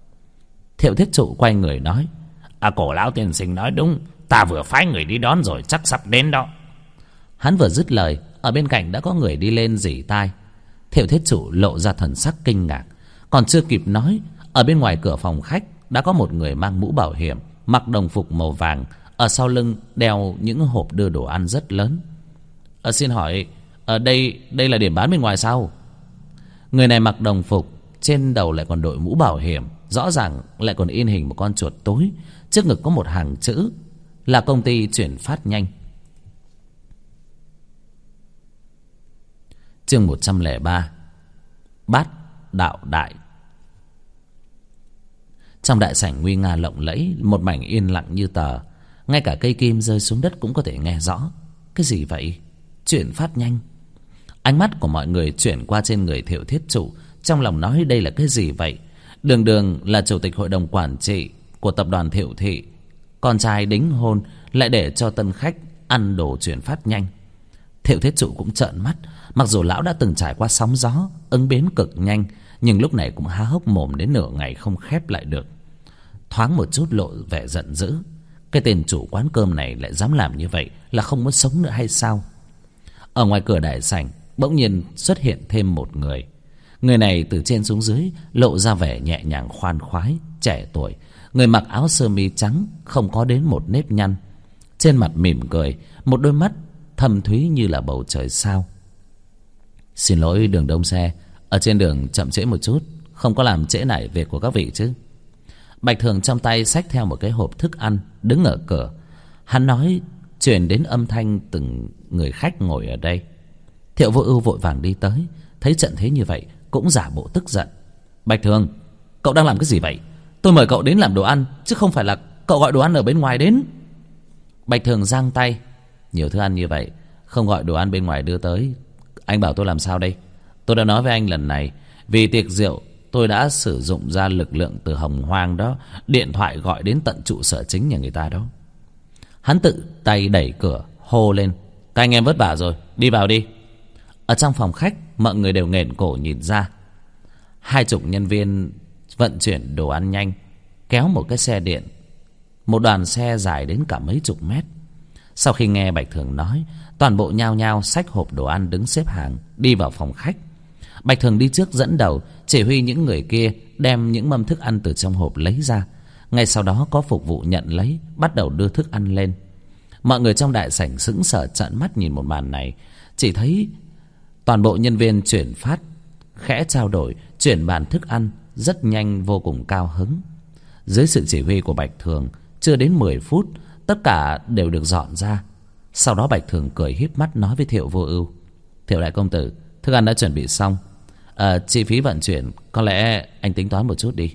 Thiệu Thiết Trụ quay người nói: cổ lão tiên sinh nói đúng, ta vừa phái người đi đón rồi, chắc sắp đến đó. Hắn vừa dứt lời, ở bên cạnh đã có người đi lên rỉ tai. Thiệu Thiết Trụ lộ ra thần sắc kinh ngạc, còn chưa kịp nói, ở bên ngoài cửa phòng khách đã có một người mang mũ bảo hiểm, mặc đồng phục màu vàng, ở sau lưng đeo những hộp đưa đồ ăn rất lớn. Xin hỏi, ở đây là điểm bán bên ngoài sao? Người này mặc đồng phục, trên đầu lại còn đội mũ bảo hiểm, rõ ràng lại còn in hình một con chuột túi, trước ngực có một hàng chữ là công ty chuyển phát nhanh. Chương 103: Bát đạo đại. Trong đại sảnh nguy nga lộng lẫy, một mảnh yên lặng như tờ, ngay cả cây kim rơi xuống đất cũng có thể nghe rõ. Cái gì vậy? Chuyển phát nhanh. Ánh mắt của mọi người chuyển qua trên người Thiệu Thiết Trụ, trong lòng nói đây là cái gì vậy? Đường đường là chủ tịch hội đồng quản trị của tập đoàn Thiệu Thị, con trai đính hôn lại để cho tân khách ăn đồ chuyển phát nhanh. Thiệu Thiết Trụ cũng trợn mắt, mặc dù lão đã từng trải qua sóng gió ứng biến cực nhanh, nhưng lúc này cũng há hốc mồm đến nửa ngày không khép lại được. Thoáng một chút lộ vẻ giận dữ. Cái tên chủ quán cơm này lại dám làm như vậy, là không muốn sống nữa hay sao? Ở ngoài cửa đại sảnh bỗng nhiên xuất hiện thêm một người. Người này từ trên xuống dưới lộ ra vẻ nhẹ nhàng khoan khoái, trẻ tuổi. Người mặc áo sơ mi trắng, không có đến một nếp nhăn, trên mặt mỉm cười, một đôi mắt thâm thúy như là bầu trời sao. Xin lỗi đường đông xe, ở trên đường chậm trễ một chút, không có làm trễ nải việc của các vị chứ? Bạch Thường trong tay xách theo một cái hộp thức ăn, đứng ở cửa. Hắn nói truyền đến âm thanh từng người khách ngồi ở đây. Thiệu Vô Ưu vội vàng đi tới, thấy trận thế như vậy cũng giả bộ tức giận. Bạch Thường, cậu đang làm cái gì vậy? Tôi mời cậu đến làm đồ ăn, chứ không phải là cậu gọi đồ ăn ở bên ngoài đến. Bạch Thường giang tay. Nhiều thức ăn như vậy, không gọi đồ ăn bên ngoài đưa tới, anh bảo tôi làm sao đây? Tôi đã nói với anh lần này, vì tiệc rượu tôi đã sử dụng ra lực lượng từ Hồng Hoang đó, điện thoại gọi đến tận trụ sở chính nhà người ta đó. Hắn tự tay đẩy cửa, hô lên: các anh em vất vả rồi, đi vào đi. Ở trong phòng khách, mọi người đều nghển cổ nhìn ra. 20 nhân viên vận chuyển đồ ăn nhanh kéo một cái xe điện, một đoàn xe dài đến cả mấy chục mét. Sau khi nghe Bạch Thường nói, toàn bộ nhao nhao xách hộp đồ ăn đứng xếp hàng đi vào phòng khách. Bạch Thường đi trước dẫn đầu, chỉ huy những người kia đem những mâm thức ăn từ trong hộp lấy ra. Ngay sau đó có phục vụ nhận lấy, bắt đầu đưa thức ăn lên. Mọi người trong đại sảnh sững sờ trợn mắt nhìn một màn này. Chỉ thấy toàn bộ nhân viên chuyển phát khẽ trao đổi, chuyển bàn thức ăn rất nhanh, vô cùng cao hứng. Dưới sự chỉ huy của Bạch Thường, chưa đến 10 phút tất cả đều được dọn ra. Sau đó Bạch Thường cười híp mắt nói với Thiệu Vô Ưu: Thiệu đại công tử, thức ăn đã chuẩn bị xong, chi phí vận chuyển có lẽ anh tính toán một chút đi.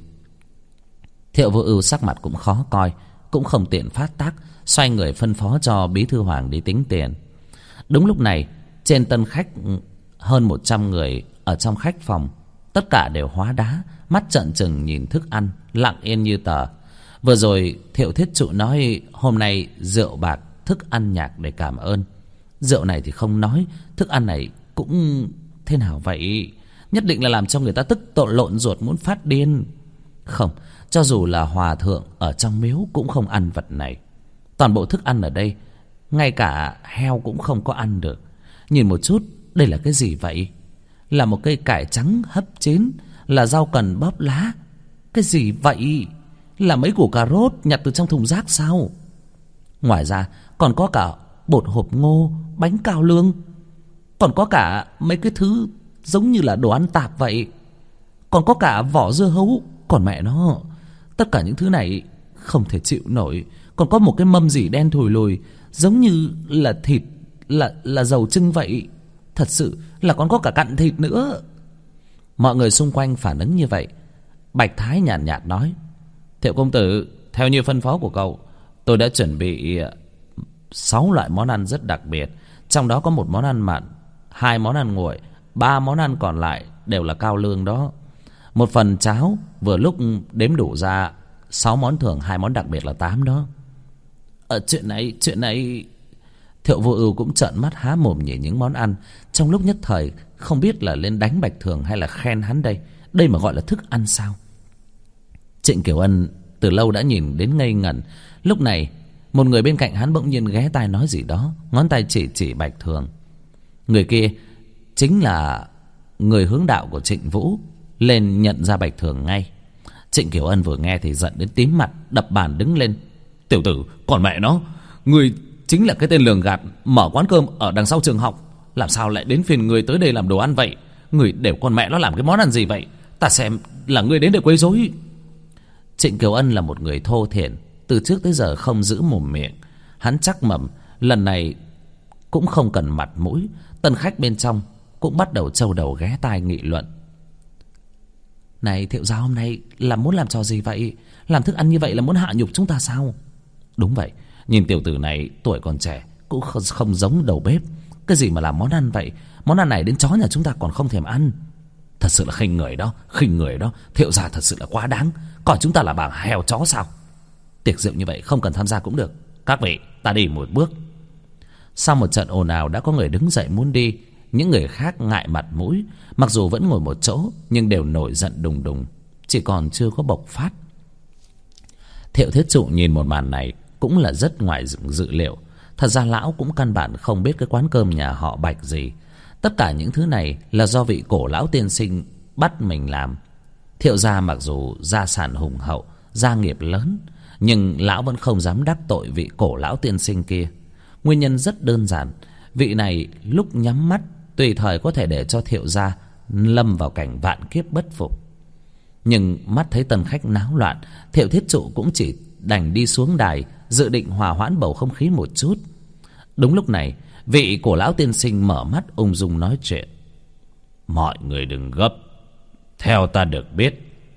Thiệu Vô Ưu sắc mặt cũng khó coi, cũng không tiện phát tác, xoay người phân phó cho Bí thư Hoàng đi tính tiền. Đúng lúc này, trên tân khách hơn 100 người ở trong khách phòng, tất cả đều hóa đá, mắt trợn trừng nhìn thức ăn, lặng yên như tờ. Vừa rồi Thiệu Thiết Trụ nói hôm nay rượu bạc thức ăn nhạc để cảm ơn. Rượu này thì không nói, thức ăn này cũng thế nào vậy? Nhất định là làm cho người ta tức tội lộn ruột muốn phát điên. Không, cho dù là hòa thượng ở trong miếu cũng không ăn vật này. Toàn bộ thức ăn ở đây, ngay cả heo cũng không có ăn được. Nhìn một chút, đây là cái gì vậy? Là một cây cải trắng hấp chín, là rau cần bóp lá. Cái gì vậy? Là mấy củ cà rốt nhặt từ trong thùng rác sao? Ngoài ra còn có cả bột hộp ngô, bánh cao lương, còn có cả mấy cái thứ giống như là đồ ăn tạp vậy, còn có cả vỏ dưa hấu. Còn mẹ nó, tất cả những thứ này không thể chịu nổi. Còn có một cái mâm gì đen thùi lùi, giống như là thịt, là dầu trưng vậy. Thật sự là còn có cả cặn thịt nữa. Mọi người xung quanh phản ứng như vậy. Bạch Thái nhàn nhạt nói: Thiệu công tử, theo như phân phó của cậu, tôi đã chuẩn bị 6 loại món ăn rất đặc biệt. Trong đó có 1 món ăn mặn, 2 món ăn nguội, 3 món ăn còn lại đều là cao lương đó. 1 phần cháo, vừa lúc đếm đủ ra 6 món thường, 2 món đặc biệt là 8 đó. Chuyện này Thiệu Vô Ưu cũng trợn mắt há mồm nhìn những món ăn. Trong lúc nhất thời không biết là lên đánh Bạch Thường hay là khen hắn đây. Đây mà gọi là thức ăn sao? Trịnh Kiều Ân từ lâu đã nhìn đến ngây ngẩn. Lúc này một người bên cạnh hắn bỗng nhiên ghé tai nói gì đó, ngón tay chỉ Bạch Thường. Người kia chính là người hướng đạo của Trịnh Vũ, lên nhận ra Bạch Thường ngay. Trịnh Kiều Ân vừa nghe thì giận đến tím mặt, đập bàn đứng lên: Tiểu tử, còn mẹ nó, người chính là cái tên lường gạt mở quán cơm ở đằng sau trường học. Làm sao lại đến phiền người tới đây làm đồ ăn vậy? Người đều con mẹ nó làm cái món ăn gì vậy? Ta xem là người đến để quấy rối. Trịnh Kiều Ân là một người thô thiển, từ trước tới giờ không giữ mồm miệng. Hắn chắc mẩm lần này cũng không cần mặt mũi. Tân khách bên trong cũng bắt đầu trâu đầu ghé tai nghị luận: Này Thiệu gia, hôm nay là muốn làm trò gì vậy? Làm thức ăn như vậy là muốn hạ nhục chúng ta sao? Đúng vậy, nhìn tiểu tử này tuổi còn trẻ, cũng không giống đầu bếp. Cái gì mà làm món ăn vậy? Món ăn này đến chó nhà chúng ta còn không thèm ăn. Thật sự là khinh người đó, khinh người đó. Thiệu gia thật sự là quá đáng, coi chúng ta là bảng heo chó sao? Tiệc rượu như vậy không cần tham gia cũng được. Các vị, ta đi một bước. Sau một trận ồn ào đã có người đứng dậy muốn đi. Những người khác ngại mặt mũi, mặc dù vẫn ngồi một chỗ nhưng đều nổi giận đùng đùng, chỉ còn chưa có bộc phát. Thiệu Thiết Trụ nhìn một màn này cũng là rất ngoài dự liệu. Thật ra lão cũng căn bản không biết cái quán cơm nhà họ Bạch gì. Tất cả những thứ này là do vị cổ lão tiên sinh bắt mình làm. Thiệu gia mặc dù gia sản hùng hậu, gia nghiệp lớn, nhưng lão vẫn không dám đắc tội vị cổ lão tiên sinh kia. Nguyên nhân rất đơn giản, vị này lúc nhắm mắt tùy thời có thể để cho Thiệu gia lâm vào cảnh vạn kiếp bất phục. Nhưng mắt thấy tân khách náo loạn, Thiệu Thiết Trụ cũng chỉ đành đi xuống đài, dự định hòa hoãn bầu không khí một chút. Đúng lúc này, vị cổ lão tiên sinh mở mắt ung dung nói chuyện: Mọi người đừng gấp. Theo ta được biết,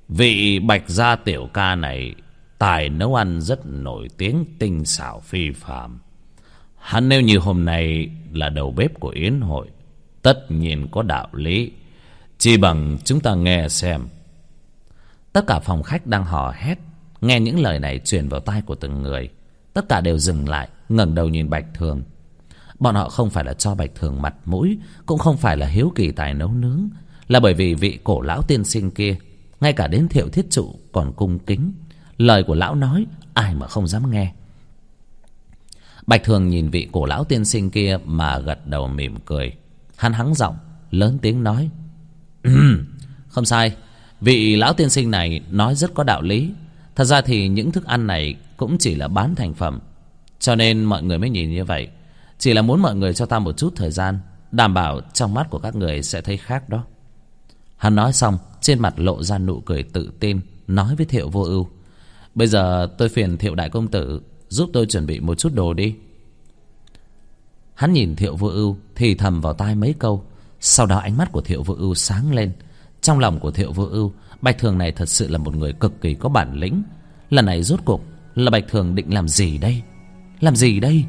Vị Bạch gia tiểu ca này tài nấu ăn rất nổi tiếng, tinh xảo phi phàm. Hắn nếu như hôm nay là đầu bếp của yến hội, tất nhiên có đạo lý. Chỉ bằng chúng ta nghe xem. Tất cả phòng khách đang hò hét. Nghe những lời này truyền vào tai của từng người, tất cả đều dừng lại, ngẩng đầu nhìn Bạch Thường. Bọn họ không phải là cho Bạch Thường mặt mũi, cũng không phải là hiếu kỳ tài nấu nướng, là bởi vì vị cổ lão tiên sinh kia, ngay cả đến Thiệu Thiết Trụ còn cung kính. Lời của lão nói ai mà không dám nghe. Bạch Thường nhìn vị cổ lão tiên sinh kia mà gật đầu mỉm cười. Hắn hắng giọng lớn tiếng nói: Không sai, vị lão tiên sinh này nói rất có đạo lý. Thật ra thì những thức ăn này cũng chỉ là bán thành phẩm, cho nên mọi người mới nhìn như vậy. Chỉ là muốn mọi người cho ta một chút thời gian, đảm bảo trong mắt của các người sẽ thấy khác đó. Hắn nói xong, trên mặt lộ ra nụ cười tự tin, nói với Thiệu Vô Ưu: Bây giờ tôi phiền Thiệu đại công tử giúp tôi chuẩn bị một chút đồ đi. Hắn nhìn Thiệu Vô Ưu thì thầm vào tai mấy câu. Sau đó ánh mắt của Thiệu Vô Ưu sáng lên. Trong lòng của Thiệu Vô Ưu, Bạch Thường này thật sự là một người cực kỳ có bản lĩnh. Lần này rốt cuộc là Bạch Thường định làm gì đây? Làm gì đây?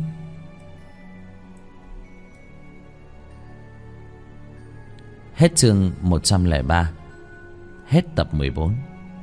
Hết chương 103. Hết tập 14.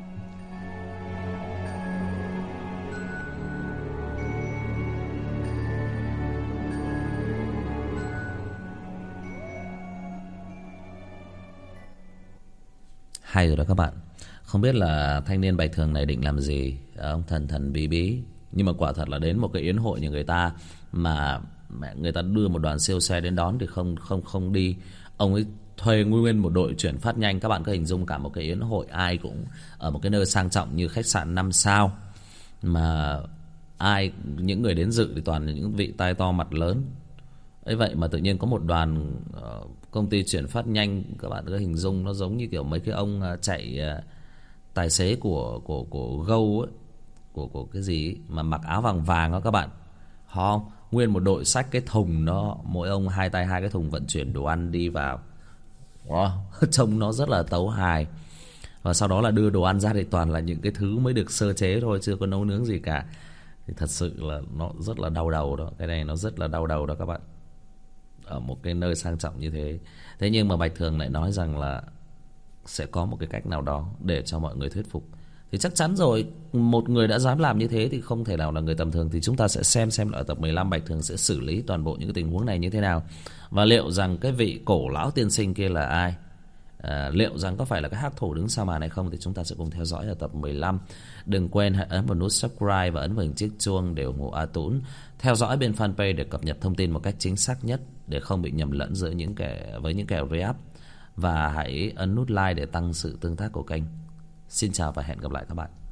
Hay rồi đó các bạn. Không biết là thanh niên Bạch Thường này định làm gì, ông thần thần bí bí. Nhưng mà quả thật là đến một cái yến hội như người ta mà người ta đưa một đoàn siêu xe đến đón thì không đi. Ông ấy thuê nguyên một đội chuyển phát nhanh. Các bạn cứ hình dung cả một cái yến hội, ai cũng ở một cái nơi sang trọng như khách sạn 5 sao, mà những người đến dự thì toàn là những vị tai to mặt lớn ấy. Vậy mà tự nhiên có một đoàn công ty chuyển phát nhanh, các bạn cứ hình dung nó giống như kiểu mấy cái ông chạy tài xế của Gâu ấy, của cái gì ấy, mà mặc áo vàng vàng đó các bạn. Họ nguyên một đội xách cái thùng đó, mỗi ông hai tay hai cái thùng vận chuyển đồ ăn đi vào. Trông nó rất là tấu hài. Và sau đó là đưa đồ ăn ra thì toàn là những cái thứ mới được sơ chế thôi, chưa có nấu nướng gì cả. Thì thật sự là nó rất là đau đầu đó. Cái này nó rất là đau đầu đó các bạn, ở một cái nơi sang trọng như thế. Thế nhưng mà Bạch Thường lại nói rằng là sẽ có một cái cách nào đó để cho mọi người thuyết phục. Thì chắc chắn rồi, một người đã dám làm như thế thì không thể nào là người tầm thường. Thì chúng ta sẽ xem là ở tập 15 Bạch Thường sẽ xử lý toàn bộ những cái tình huống này như thế nào. Và liệu rằng cái vị cổ lão tiên sinh kia là ai, liệu rằng có phải là cái hắc thủ đứng sau màn hay không, thì chúng ta sẽ cùng theo dõi ở tập 15. Đừng quên hãy ấn vào nút subscribe và ấn vào hình chiếc chuông để ủng hộ A Tún. Theo dõi bên fanpage để cập nhật thông tin một cách chính xác nhất, để không bị nhầm lẫn giữa những kẻ re-up. Và hãy ấn nút like để tăng sự tương tác của kênh. Xin chào và hẹn gặp lại các bạn.